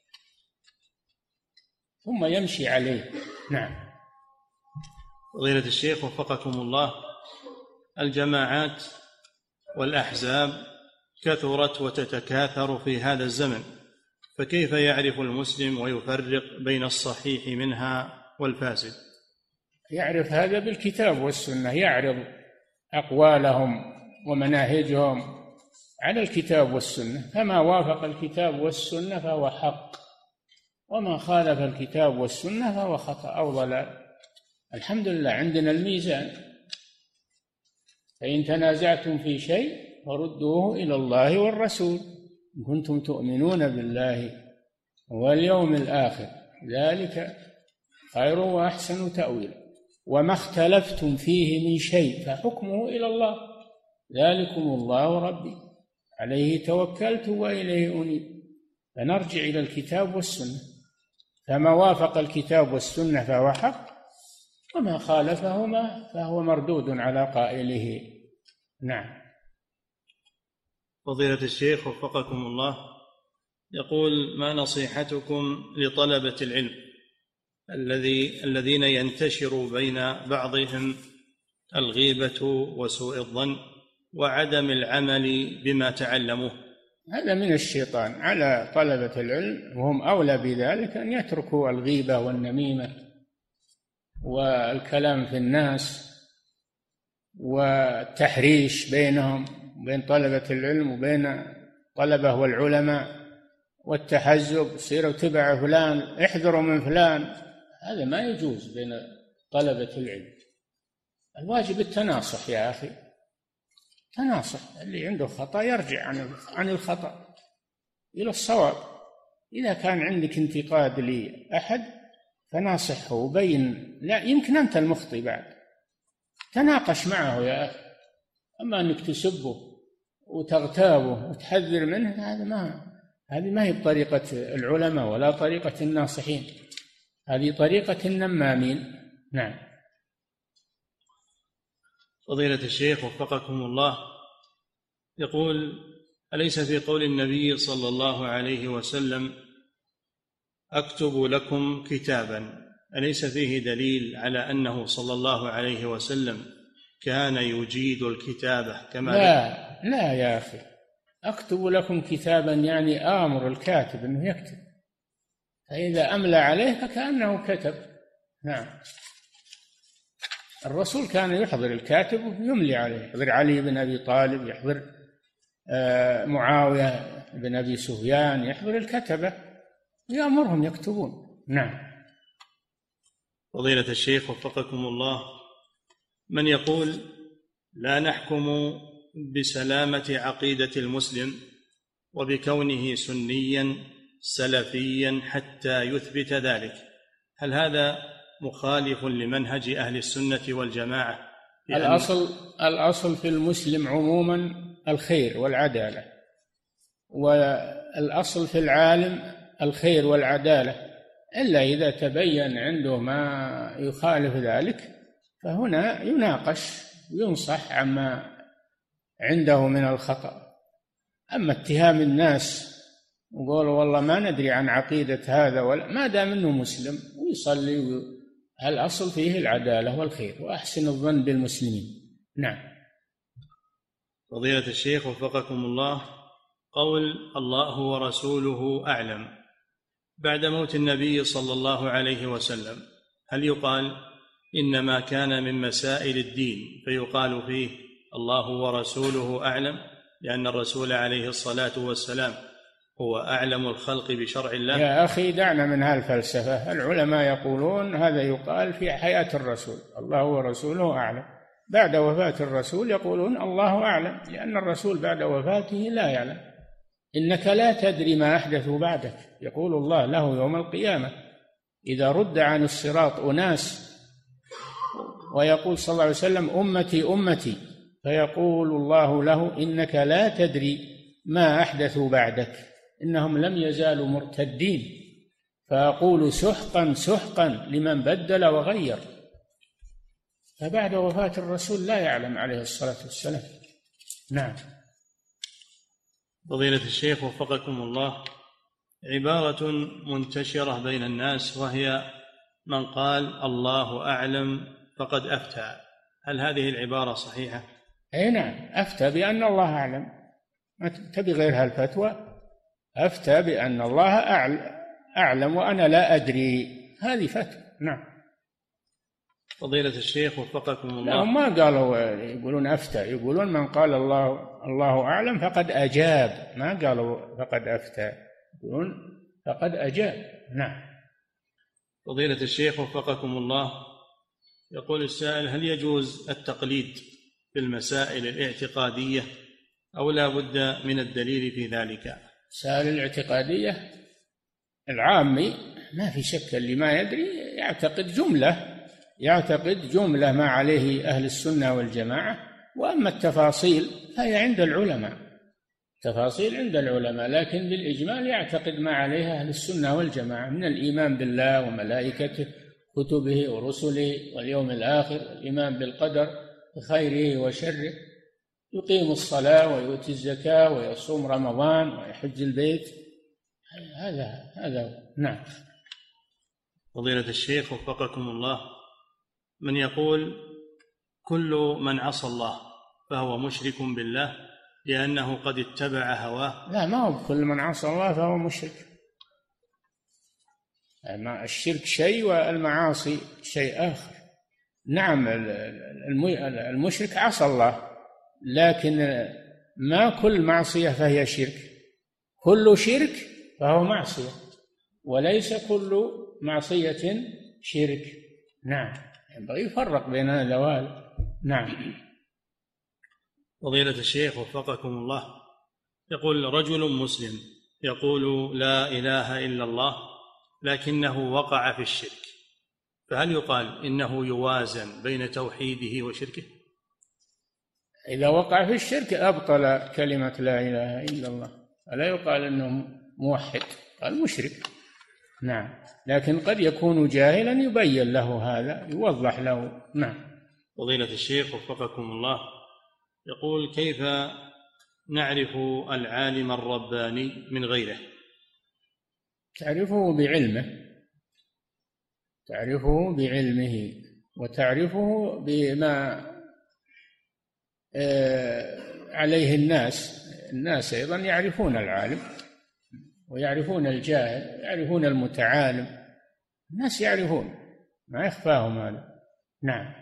ثم يمشي عليه. نعم. فضيلة الشيخ وفقكم الله، الجماعات والأحزاب كثرت وتتكاثر في هذا الزمن، فكيف يعرف المسلم ويفرق بين الصحيح منها والفاسد؟ يعرف هذا بالكتاب والسنة، يعرض أقوالهم ومناهجهم على الكتاب والسنة، فما وافق الكتاب والسنة فهو حق، وما خالف الكتاب والسنة فهو خطأ أو ضلال. الحمد لله عندنا الميزان، فإن تنازعتم في شيء فردوه إلى الله والرسول إن كنتم تؤمنون بالله واليوم الآخر، ذلك خير وأحسن تأويلا. وما اختلفتم فيه من شيء فحكمه إلى الله، ذلكم الله ربي عليه توكلت وإليه أنيب. فنرجع إلى الكتاب والسنة، فما وافق الكتاب والسنة فهو حق، وما خالفهما فهو مردود على قائله. نعم. فضيلة الشيخ وفقكم الله، يقول: ما نصيحتكم لطلبة العلم الذين ينتشر بين بعضهم الغيبة وسوء الظن وعدم العمل بما تعلموه؟ هذا من الشيطان على طلبة العلم، وهم أولى بذلك أن يتركوا الغيبة والنميمة والكلام في الناس والتحريش بينهم بين طلبة العلم وبين طلبة والعلماء، والتحزب، صيروا تبع فلان، احذروا من فلان. هذا ما يجوز بين طلبة العلم. الواجب التناصح يا أخي، تناصح، اللي عنده خطأ يرجع عن الخطأ إلى الصواب. إذا كان عندك انتقاد لأحد فناصحه وبين، لا يمكن أنت المخطئ بعد، تناقش معه يا أخي. أما أنك تسبه وتغتابه وتحذر منه، هذه ما هي بطريقة العلماء ولا طريقة الناصحين، هذه طريقة النمامين. نعم. فضيلة الشيخ وفقكم الله، يقول: أليس في قول النبي صلى الله عليه وسلم: أكتب لكم كتابا، أليس فيه دليل على أنه صلى الله عليه وسلم كان يجيد الكتابة كما لا يا أخي، أكتب لكم كتابا يعني آمر الكاتب أنه يكتب، فإذا أملى عليه فكأنه كتب. نعم. الرسول كان يحضر الكاتب ويملي عليه، يحضر علي بن أبي طالب، يحضر معاوية بن أبي سفيان، يحضر الكتبة ويأمرهم يكتبون. نعم. فضيلة الشيخ وفقكم الله، من يقول: لا نحكم بسلامة عقيدة المسلم وبكونه سنيا سلفيا حتى يثبت ذلك، هل هذا مخالف لمنهج أهل السنة والجماعة؟ الأصل في المسلم عموما الخير والعدالة، والأصل في العالم الخير والعدالة، إلا إذا تبين عنده ما يخالف ذلك فهنا يناقش وينصح عما عنده من الخطأ. أما اتهام الناس وقول والله ما ندري عن عقيدة هذا ولا، ما دام انه مسلم ويصلي، الأصل فيه العدالة والخير، وأحسن الظن بالمسلمين. نعم. فضيلة الشيخ وفقكم الله، قول الله ورسوله أعلم بعد موت النبي صلى الله عليه وسلم، هل يقال إنما كان من مسائل الدين فيقال فيه الله ورسوله أعلم لأن الرسول عليه الصلاة والسلام هو أعلم الخلق بشرع الله؟ يا أخي دعنا من هالفلسفة. العلماء يقولون هذا يقال في حياة الرسول، الله ورسوله أعلم. بعد وفاة الرسول يقولون الله أعلم، لأن الرسول بعد وفاته لا يعلم. إنك لا تدري ما أحدثوا بعدك، يقول الله له يوم القيامة إذا رد عن الصراط أناس ويقول صلى الله عليه وسلم أمتي أمتي، فيقول الله له إنك لا تدري ما أحدثوا بعدك، إنهم لم يزالوا مرتدين، فأقول سحقا سحقا لمن بدل وغير. فبعد وفاة الرسول لا يعلم عليه الصلاة والسلام. نعم. فضيلة الشيخ وفقكم الله، عبارة منتشرة بين الناس وهي من قال الله أعلم فقد أفتى، هل هذه العبارة صحيحة؟ أي نعم، أفتى بأن الله أعلم، ما تبي غير هالفتوى، أفتى بأن الله أعلم وأنا لا أدري، هذه فتوى. نعم. فضيلة الشيخ وفقكم لا، الله. هم ما قالوا يقولون أفتى، يقولون من قال الله أعلم فقد أجاب، ما قالوا فقد أفتى، يقولون فقد أجاب. نعم. فضيلة الشيخ وفقكم الله، يقول السائل: هل يجوز التقليد في المسائل الاعتقادية أو لا بد من الدليل في ذلك؟ مسائل الاعتقادية العامي ما في شك، اللي ما يدري يعتقد جملة ما عليه أهل السنة والجماعة، وأما التفاصيل فهي عند العلماء، تفاصيل عند العلماء، لكن بالإجمال يعتقد ما عليه أهل السنة والجماعة من الإيمان بالله وملائكته كتبه ورسله واليوم الآخر، الإيمان بالقدر خيره وشره، يقيم الصلاة ويؤتي الزكاة ويصوم رمضان ويحج البيت. هذا نعم. فضيلة الشيخ وفقكم الله، من يقول كل من عصى الله فهو مشرك بالله لأنه قد اتبع هواه؟ لا، ما هو كل من عصى الله فهو مشرك، الشرك شيء والمعاصي شيء آخر. نعم، المشرك عصى الله، لكن ما كل معصية فهي شرك، كل شرك فهو معصية، وليس كل معصية شرك. نعم، ينبغي يفرق بين هذا وهذا. نعم. فضيلة الشيخ وفقكم الله، يقول رجل مسلم يقول لا إله إلا الله لكنه وقع في الشرك، فهل يقال إنه يوازن بين توحيده وشركه؟ إذا وقع في الشرك أبطل كلمة لا إله إلا الله، فلا يقال أنه موحد، قال مشرك. نعم، لكن قد يكون جاهلا يبين له هذا، يوضح له. نعم. فضيلة الشيخ وفقكم الله، يقول كيف نعرف العالم الرباني من غيره؟ تعرفه بعلمه وتعرفه بما عليه الناس أيضا يعرفون العالم ويعرفون الجاهل، يعرفون المتعالم، الناس يعرفون، ما يخفاهم هذا. نعم.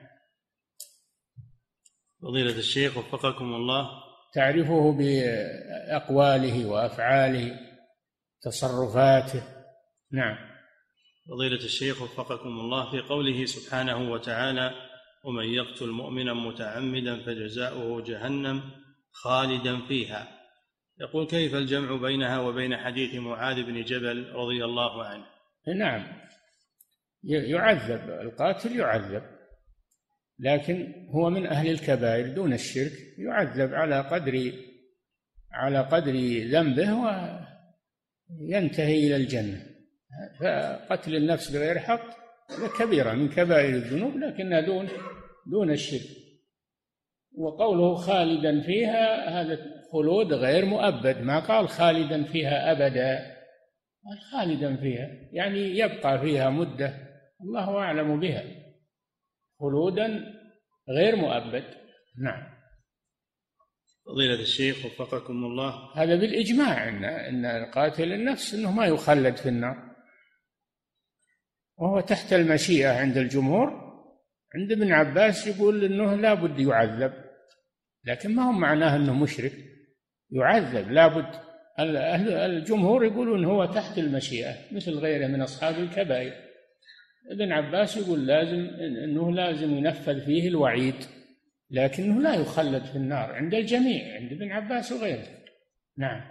فضيلة الشيخ وفقكم الله، تعرفه بأقواله وأفعاله تصرفاته. نعم. فضيلة الشيخ وفقكم الله، في قوله سبحانه وتعالى: ومن يقتل مؤمنا متعمدا فجزاؤه جهنم خالدا فيها، يقول كيف الجمع بينها وبين حديث معاذ بن جبل رضي الله عنه؟ نعم، يعذب القاتل، يعذب، لكن هو من أهل الكبائر دون الشرك، يعذب على قدر ذنبه وينتهي إلى الجنة. فقتل النفس بغير حق هذا كبيرة من كبائر الذنوب، لكنها دون الشرك. وقوله خالدا فيها هذا خلود غير مؤبد، ما قال خالدا فيها أبدا، قال خالدا فيها يعني يبقى فيها مدة الله أعلم بها، خلودا غير مؤبد. نعم. فضيلة الشيخ وفقكم الله، هذا بالإجماع أن قاتل النفس أنه ما يخلد في النار، وهو تحت المشيئة عند الجمهور. عند ابن عباس يقول أنه لا بد يعذب، لكن ما هو معناه أنه مشرك، يعذب لا بد. الجمهور يقولون هو تحت المشيئة مثل غيره من أصحاب الكبائر. ابن عباس يقول لازم ينفذ فيه الوعيد، لكنه لا يخلد في النار عند الجميع، عند ابن عباس وغيره. نعم.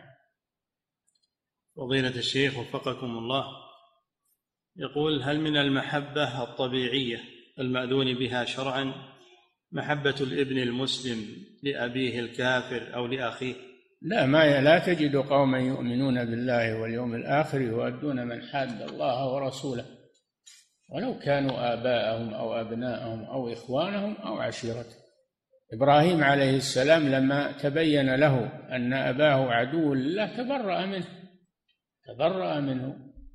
فضيلة الشيخ وفقكم الله، يقول هل من المحبة الطبيعية المأذون بها شرعا محبة الابن المسلم لأبيه الكافر أو لأخيه؟ لا تجد قوما يؤمنون بالله واليوم الآخر يؤدون من حاد الله ورسوله ولو كانوا آباءهم أو أبناءهم أو إخوانهم أو عشيرتهم. إبراهيم عليه السلام لما تبين له أن أباه عدو لله تبرأ منه.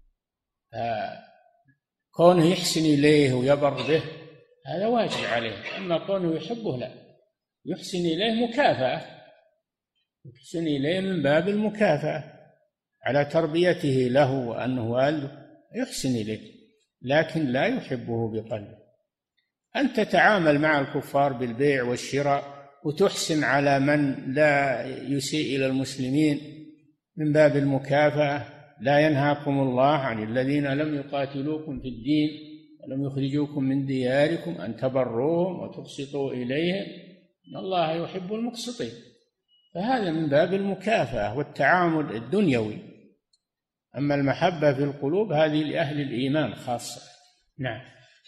كونه يحسن إليه ويبر به هذا واجب عليه، أما كونه يحبه لا، يحسن إليه مكافأة، يحسن إليه من باب المكافأة على تربيته له وأنه والده، يحسن إليه، لكن لا يحبه بقلبه. أن تتعامل مع الكفار بالبيع والشراء وتحسن على من لا يسيء إلى المسلمين من باب المكافأة. لا ينهاكم الله عن الذين لم يقاتلوكم في الدين ولم يخرجوكم من دياركم أن تبروهم وتقسطوا إليهم إن الله يحب المقسطين. فهذا من باب المكافأة والتعامل الدنيوي. أما المحبة في القلوب هذه لأهل الإيمان خاصة. نعم.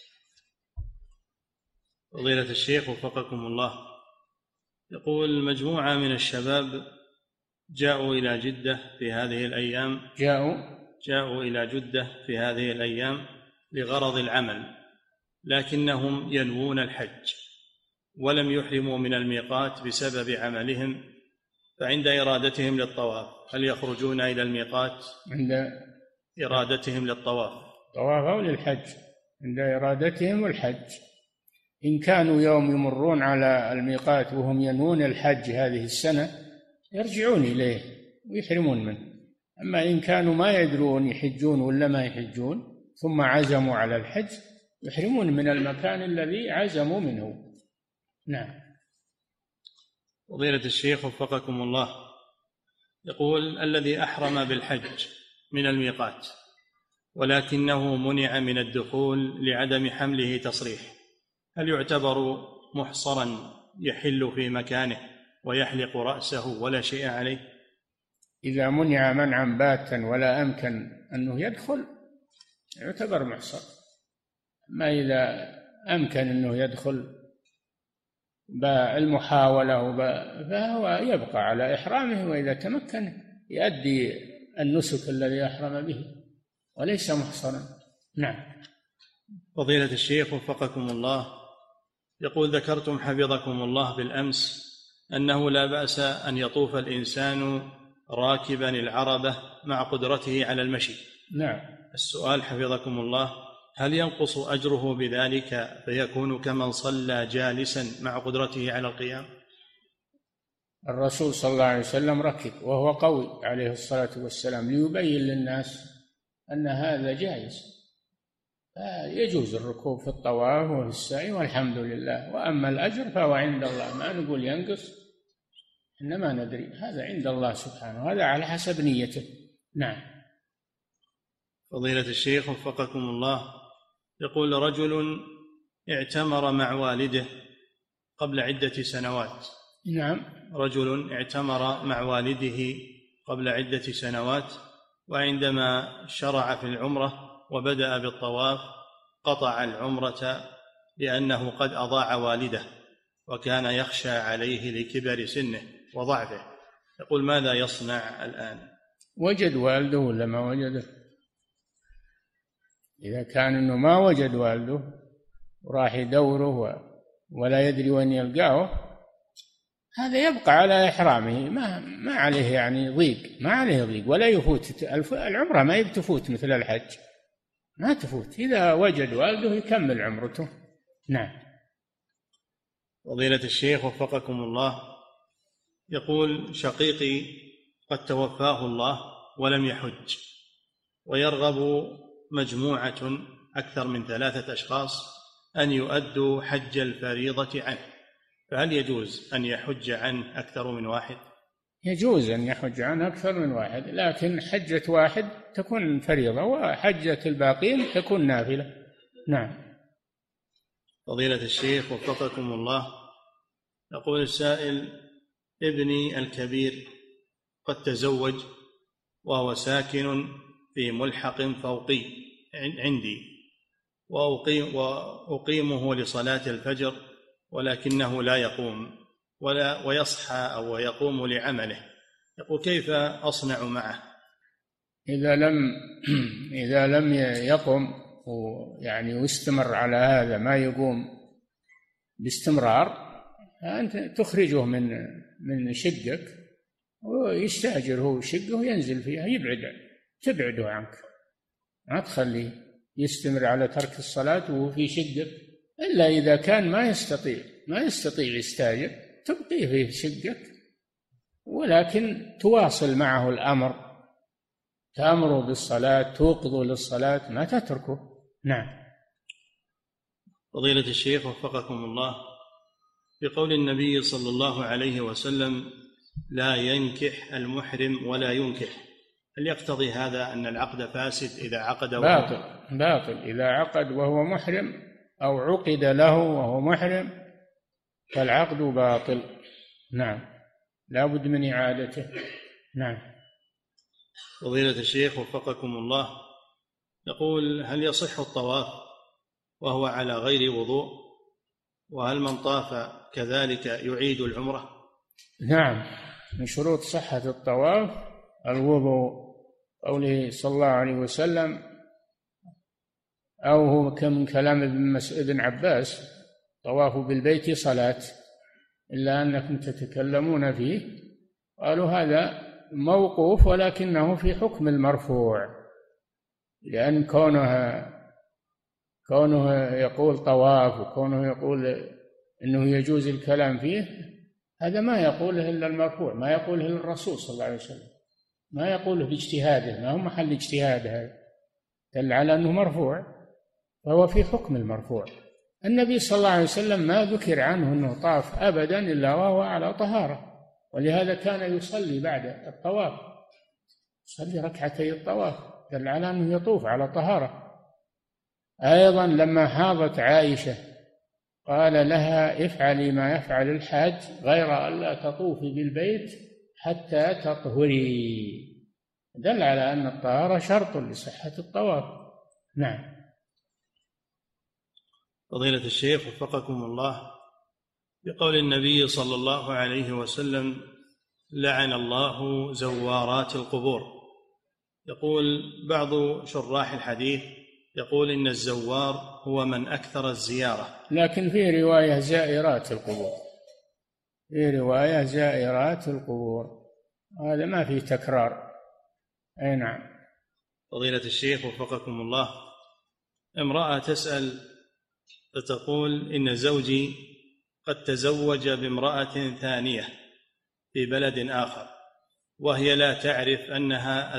فضيلة الشيخ وفقكم الله، يقول مجموعة من الشباب جاءوا إلى جدة في هذه الأيام جاءوا إلى جدة في هذه الأيام لغرض العمل، لكنهم ينوون الحج ولم يحرموا من الميقات بسبب عملهم، فعند إرادتهم للطواف هل يخرجون إلى الميقات عند إرادتهم للطواف أو للحج؟ عند إرادتهم الحج. إن كانوا يوم يمرون على الميقات وهم ينوون الحج هذه السنة يرجعون إليه ويحرمون منه. أما إن كانوا ما يدرون يحجون ولا ما يحجون ثم عزموا على الحج يحرمون من المكان الذي عزموا منه. نعم. فضيلة الشيخ وفقكم الله، يقول الذي أحرم بالحج من الميقات ولكنه منع من الدخول لعدم حمله تصريح، هل يعتبر محصرا يحل في مكانه ويحلق رأسه ولا شيء عليه؟ إذا منع منعا باتا ولا أمكن أنه يدخل يعتبر محصر. ما إذا أمكن أنه يدخل بالمحاولة فهو يبقى على إحرامه، وإذا تمكن يؤدي النسك الذي أحرم به وليس محصرا. نعم. فضيلة الشيخ وفقكم الله، يقول ذكرتم حفظكم الله بالأمس أنه لا بأس أن يطوف الإنسان راكبا العربة مع قدرته على المشي. نعم. السؤال حفظكم الله، هل ينقص أجره بذلك فيكون كمن صلى جالسا مع قدرته على القيام؟ الرسول صلى الله عليه وسلم ركب وهو قوي عليه الصلاة والسلام ليبين للناس أن هذا جائز، يجوز الركوب في الطواف وفي السعي والحمد لله. وأما الأجر فهو عند الله، ما نقول ينقص إنما ندري هذا عند الله سبحانه، هذا على حسب نيته. نعم. فضيلة الشيخ وفقكم الله، يقول رجل اعتمر مع والده قبل عدة سنوات. نعم. رجل اعتمر مع والده قبل عدة سنوات، وعندما شرع في العمرة وبدأ بالطواف قطع العمرة لأنه قد أضاع والده وكان يخشى عليه لكبر سنه وضعفه. يقول ماذا يصنع الآن؟ وجد والده ولا ما وجده؟ إذا كان أنه ما وجد والده وراح يدوره ولا يدري وين يلقاه هذا يبقى على إحرامه، ما عليه يعني ضيق، ما عليه ضيق ولا يفوت العمرة، ما تفوت مثل الحج، ما تفوت. إذا وجد والده يكمل عمرته. نعم. فضيلة الشيخ وفقكم الله، يقول شقيقي قد توفاه الله ولم يحج، ويرغب مجموعة أكثر من 3 أشخاص أن يؤدوا حج الفريضة عنه، فهل يجوز أن يحج عنه أكثر من واحد؟ يجوز أن يحج عنه أكثر من واحد، لكن حجة واحد تكون فريضة وحجة الباقين تكون نافلة. نعم. فضيلة الشيخ وفقكم الله، يقول السائل ابني الكبير قد تزوج وهو ساكن في ملحق فوقي عندي، وأقيمه لصلاة الفجر ولكنه لا يقوم ويصحى أو يقوم لعمله، يقول كيف أصنع معه؟ إذا لم يقم يعني ويستمر على هذا ما يقوم باستمرار، أنت تخرجه من شقك ويستأجر هو شقه وينزل فيها، تبعده عنك، ما تخليه يستمر على ترك الصلاة وهو في شقك، إلا إذا كان ما يستطيع يستأجر تبقيه في شقك، ولكن تواصل معه الأمر، تأمره بالصلاة، توقظه للصلاة، ما تتركه. نعم. فضيلة الشيخ وفقكم الله، بقول النبي صلى الله عليه وسلم: لا ينكح المحرم ولا ينكح، هل يقتضي هذا أن العقد فاسد إذا عقد باطل إذا عقد وهو محرم أو عقد له وهو محرم فالعقد باطل. نعم، لا بد من إعادته. نعم. فضيلة الشيخ وفقكم الله، يقول: هل يصح الطواف وهو على غير وضوء؟ وهل من طاف كذلك يعيد العمرة؟ نعم، من شروط صحة الطواف الوضوء، قوله صلى الله عليه وسلم، أو هو من كلام ابن عباس: طواف بالبيت صلاة، إلا أنكم تتكلمون فيه. قالوا هذا موقوف ولكنه في حكم المرفوع، لأن كونه يقول طواف وكونه يقول إنه يجوز الكلام فيه، هذا ما يقوله إلا المرفوع، ما يقوله إلا الرسول صلى الله عليه وسلم، ما يقوله باجتهاده، ما هو محل اجتهاد، هذا دل على أنه مرفوع، فهو في حكم المرفوع. النبي صلى الله عليه وسلم ما ذكر عنه أنه طاف أبدا إلا وهو على طهارة، ولهذا كان يصلي بعد الطواف، يصلي ركعتي الطواف، دل على أنه يطوف على طهارة. أيضا لما حاضت عائشة قال لها: افعلي ما يفعل الحاج غير ألا تطوفي بالبيت حتى تطهري، دل على أن الطهارة شرط لصحة الطواف. نعم. فضيلة الشيخ وفقكم الله، بقول النبي صلى الله عليه وسلم: لعن الله زوارات القبور، يقول بعض شراح الحديث يقول إن الزوار هو من أكثر الزيارة، لكن في رواية زائرات القبور، في رواية زائرات القبور، هذا ما فيه تكرار. أي نعم. فضيلة الشيخ وفقكم الله، امرأة تسأل فتقول: إن زوجي قد تزوج بامرأة ثانية في بلد آخر، وهي لا تعرف أنها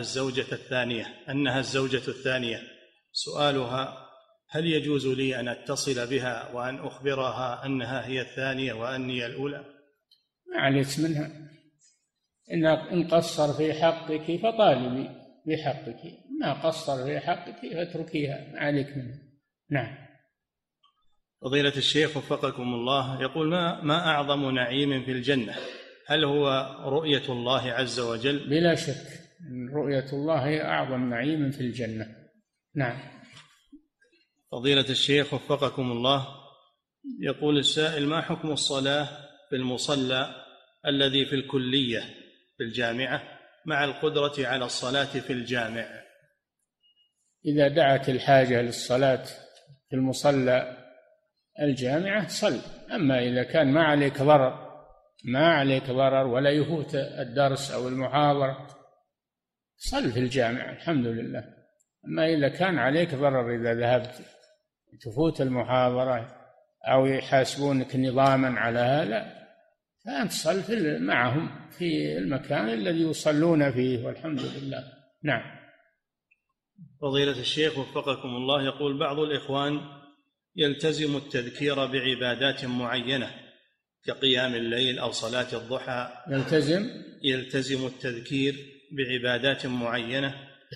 الزوجة الثانية، سؤالها: هل يجوز لي أن أتصل بها وأن أخبرها أنها هي الثانية وأني الأولى؟ ما عليك منها، إن قصر في حقك فطالبي بحقك، ما قصر في حقك فاتركيها، ما عليك منها. نعم. فضيلة الشيخ وفقكم الله، يقول: ما أعظم نعيم في الجنة؟ هل هو رؤية الله عز وجل؟ بلا شك رؤية الله هي أعظم نعيم في الجنة. نعم. فضيلة الشيخ وفقكم الله، يقول السائل: ما حكم الصلاة في المصلى الذي في الكلية في الجامعة مع القدرة على الصلاة في الجامع؟ إذا دعت الحاجة للصلاة في المصلى الجامعة صل، أما إذا كان ما عليك ضرر ولا يفوت الدرس أو المحاضرة صل في الجامعة الحمد لله. أما إذا كان عليك ضرر، إذا ذهبت تفوت المحاضرة أو يحاسبونك نظاما على هذا، فأنت صل معهم في المكان الذي يصلون فيه والحمد لله. نعم. فضيلة الشيخ وفقكم الله، يقول بعض الإخوان يلتزم التذكير بعبادات معينة كقيام الليل أو صلاة الضحى، يلتزم التذكير بعبادات معينة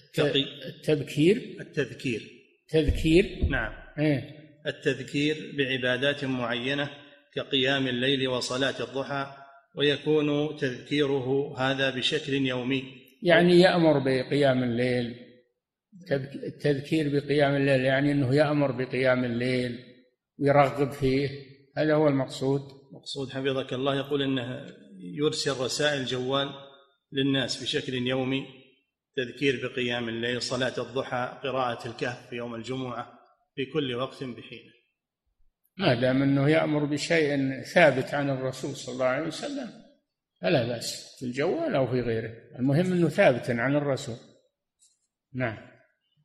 التذكير نعم. التذكير بعبادات معينة كقيام الليل وصلاة الضحى، ويكون تذكيره هذا بشكل يومي، يعني يأمر بقيام الليل. التذكير بقيام الليل يعني أنه يأمر بقيام الليل ويرغب فيه، هذا هو المقصود حفظك الله. يقول إنه يرسل رسائل جوال للناس بشكل يومي، تذكير بقيام الليل، صلاة الضحى، قراءة الكهف في يوم الجمعة، في كل وقت بحينه. ما دام أنه يأمر بشيء ثابت عن الرسول صلى الله عليه وسلم فلا بأس، في الجوال أو في غيره، المهم أنه ثابت عن الرسول. نعم.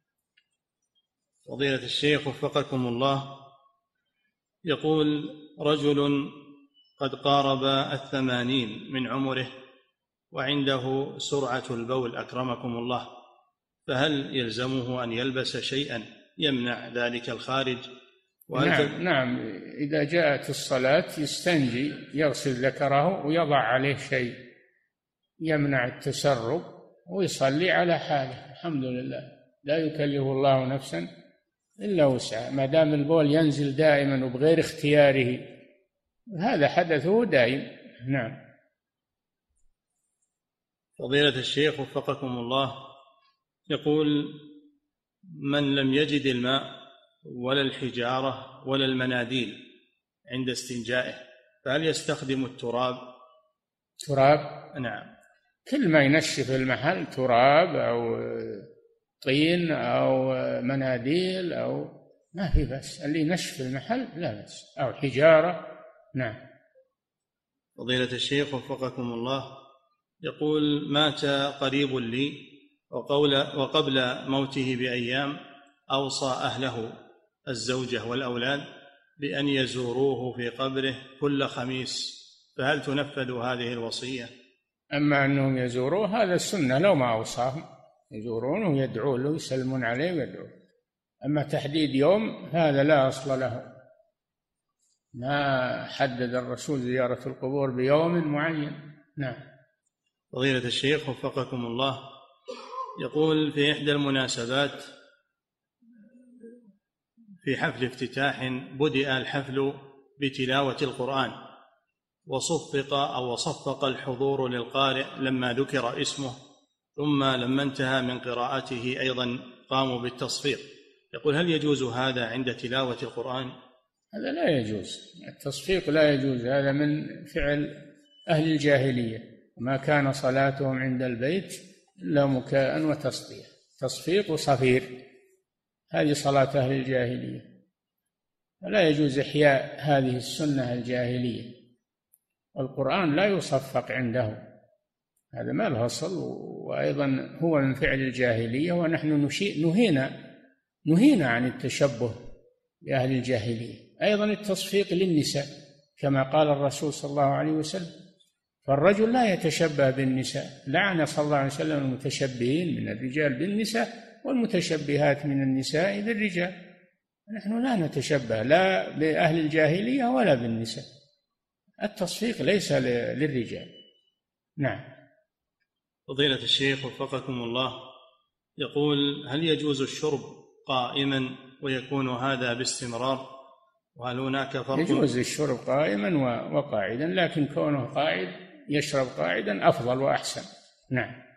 فضيلة الشيخ وفقكم الله، يقول رجل قد قارب 80 من عمره وعنده سرعة البول أكرمكم الله، فهل يلزمه أن يلبس شيئا يمنع ذلك الخارج، نعم إذا جاءت الصلاة يستنجي، يغسل ذكره ويضع عليه شيء يمنع التسرب ويصلي على حاله. الحمد لله، لا يكلف الله نفسا إلا وسعها، ما دام البول ينزل دائما وبغير اختياره، هذا حدثه دائم. نعم. فضيلة الشيخ وفقكم الله، يقول: من لم يجد الماء ولا الحجارة ولا المناديل عند استنجائه، فهل يستخدم التراب؟ تراب؟ نعم. كل ما ينشف المحل، تراب أو طين أو مناديل أو ما في بس، اللي ينشف المحل لا بس، أو حجارة. نعم. فضيلة الشيخ وفقكم الله، يقول: مات قريب لي وقبل موته بأيام أوصى أهله الزوجة والأولاد بأن يزوروه في قبره كل خميس، فهل تنفذ هذه الوصية؟ أما أنهم يزوروه هذا السنة، لو ما أوصاهم يزورونه ويدعون له ويسلمون عليه ويدعون. أما تحديد يوم هذا لا أصل له، ما حدد الرسول زيارة القبور بيوم معين. نعم. فضيلة الشيخ وفقكم الله، يقول: في إحدى المناسبات في حفل افتتاح بدأ الحفل بتلاوة القرآن، وصفق الحضور للقارئ لما ذكر اسمه، ثم لما انتهى من قراءته أيضا قاموا بالتصفيق. يقول: هل يجوز هذا عند تلاوة القرآن؟ هذا لا يجوز، التصفيق لا يجوز، هذا من فعل أهل الجاهلية، ما كان صلاتهم عند البيت إلا مكاء وتصدية، تصفيق وصفير، هذه صلاة أهل الجاهلية، فلا يجوز إحياء هذه السنة الجاهلية. والقرآن لا يصفق عنده، هذا ما له أصل، وأيضا هو من فعل الجاهلية، ونحن نهينا عن التشبه بأهل الجاهلية. أيضا التصفيق للنساء كما قال الرسول صلى الله عليه وسلم، فالرجل لا يتشبه بالنساء، لعن صلى الله عليه وسلم المتشبهين من الرجال بالنساء والمتشبهات من النساء بالرجال. نحن لا نتشبه لا بأهل الجاهلية ولا بالنساء، التصفيق ليس للرجال. نعم. فضيلة الشيخ وفقكم الله، يقول: هل يجوز الشرب قائما ويكون هذا باستمرار، وهل هناك فرق؟ يجوز الشرب قائما وقاعدا، لكن كونه قاعد يشرب قاعدا أفضل وأحسن. نعم.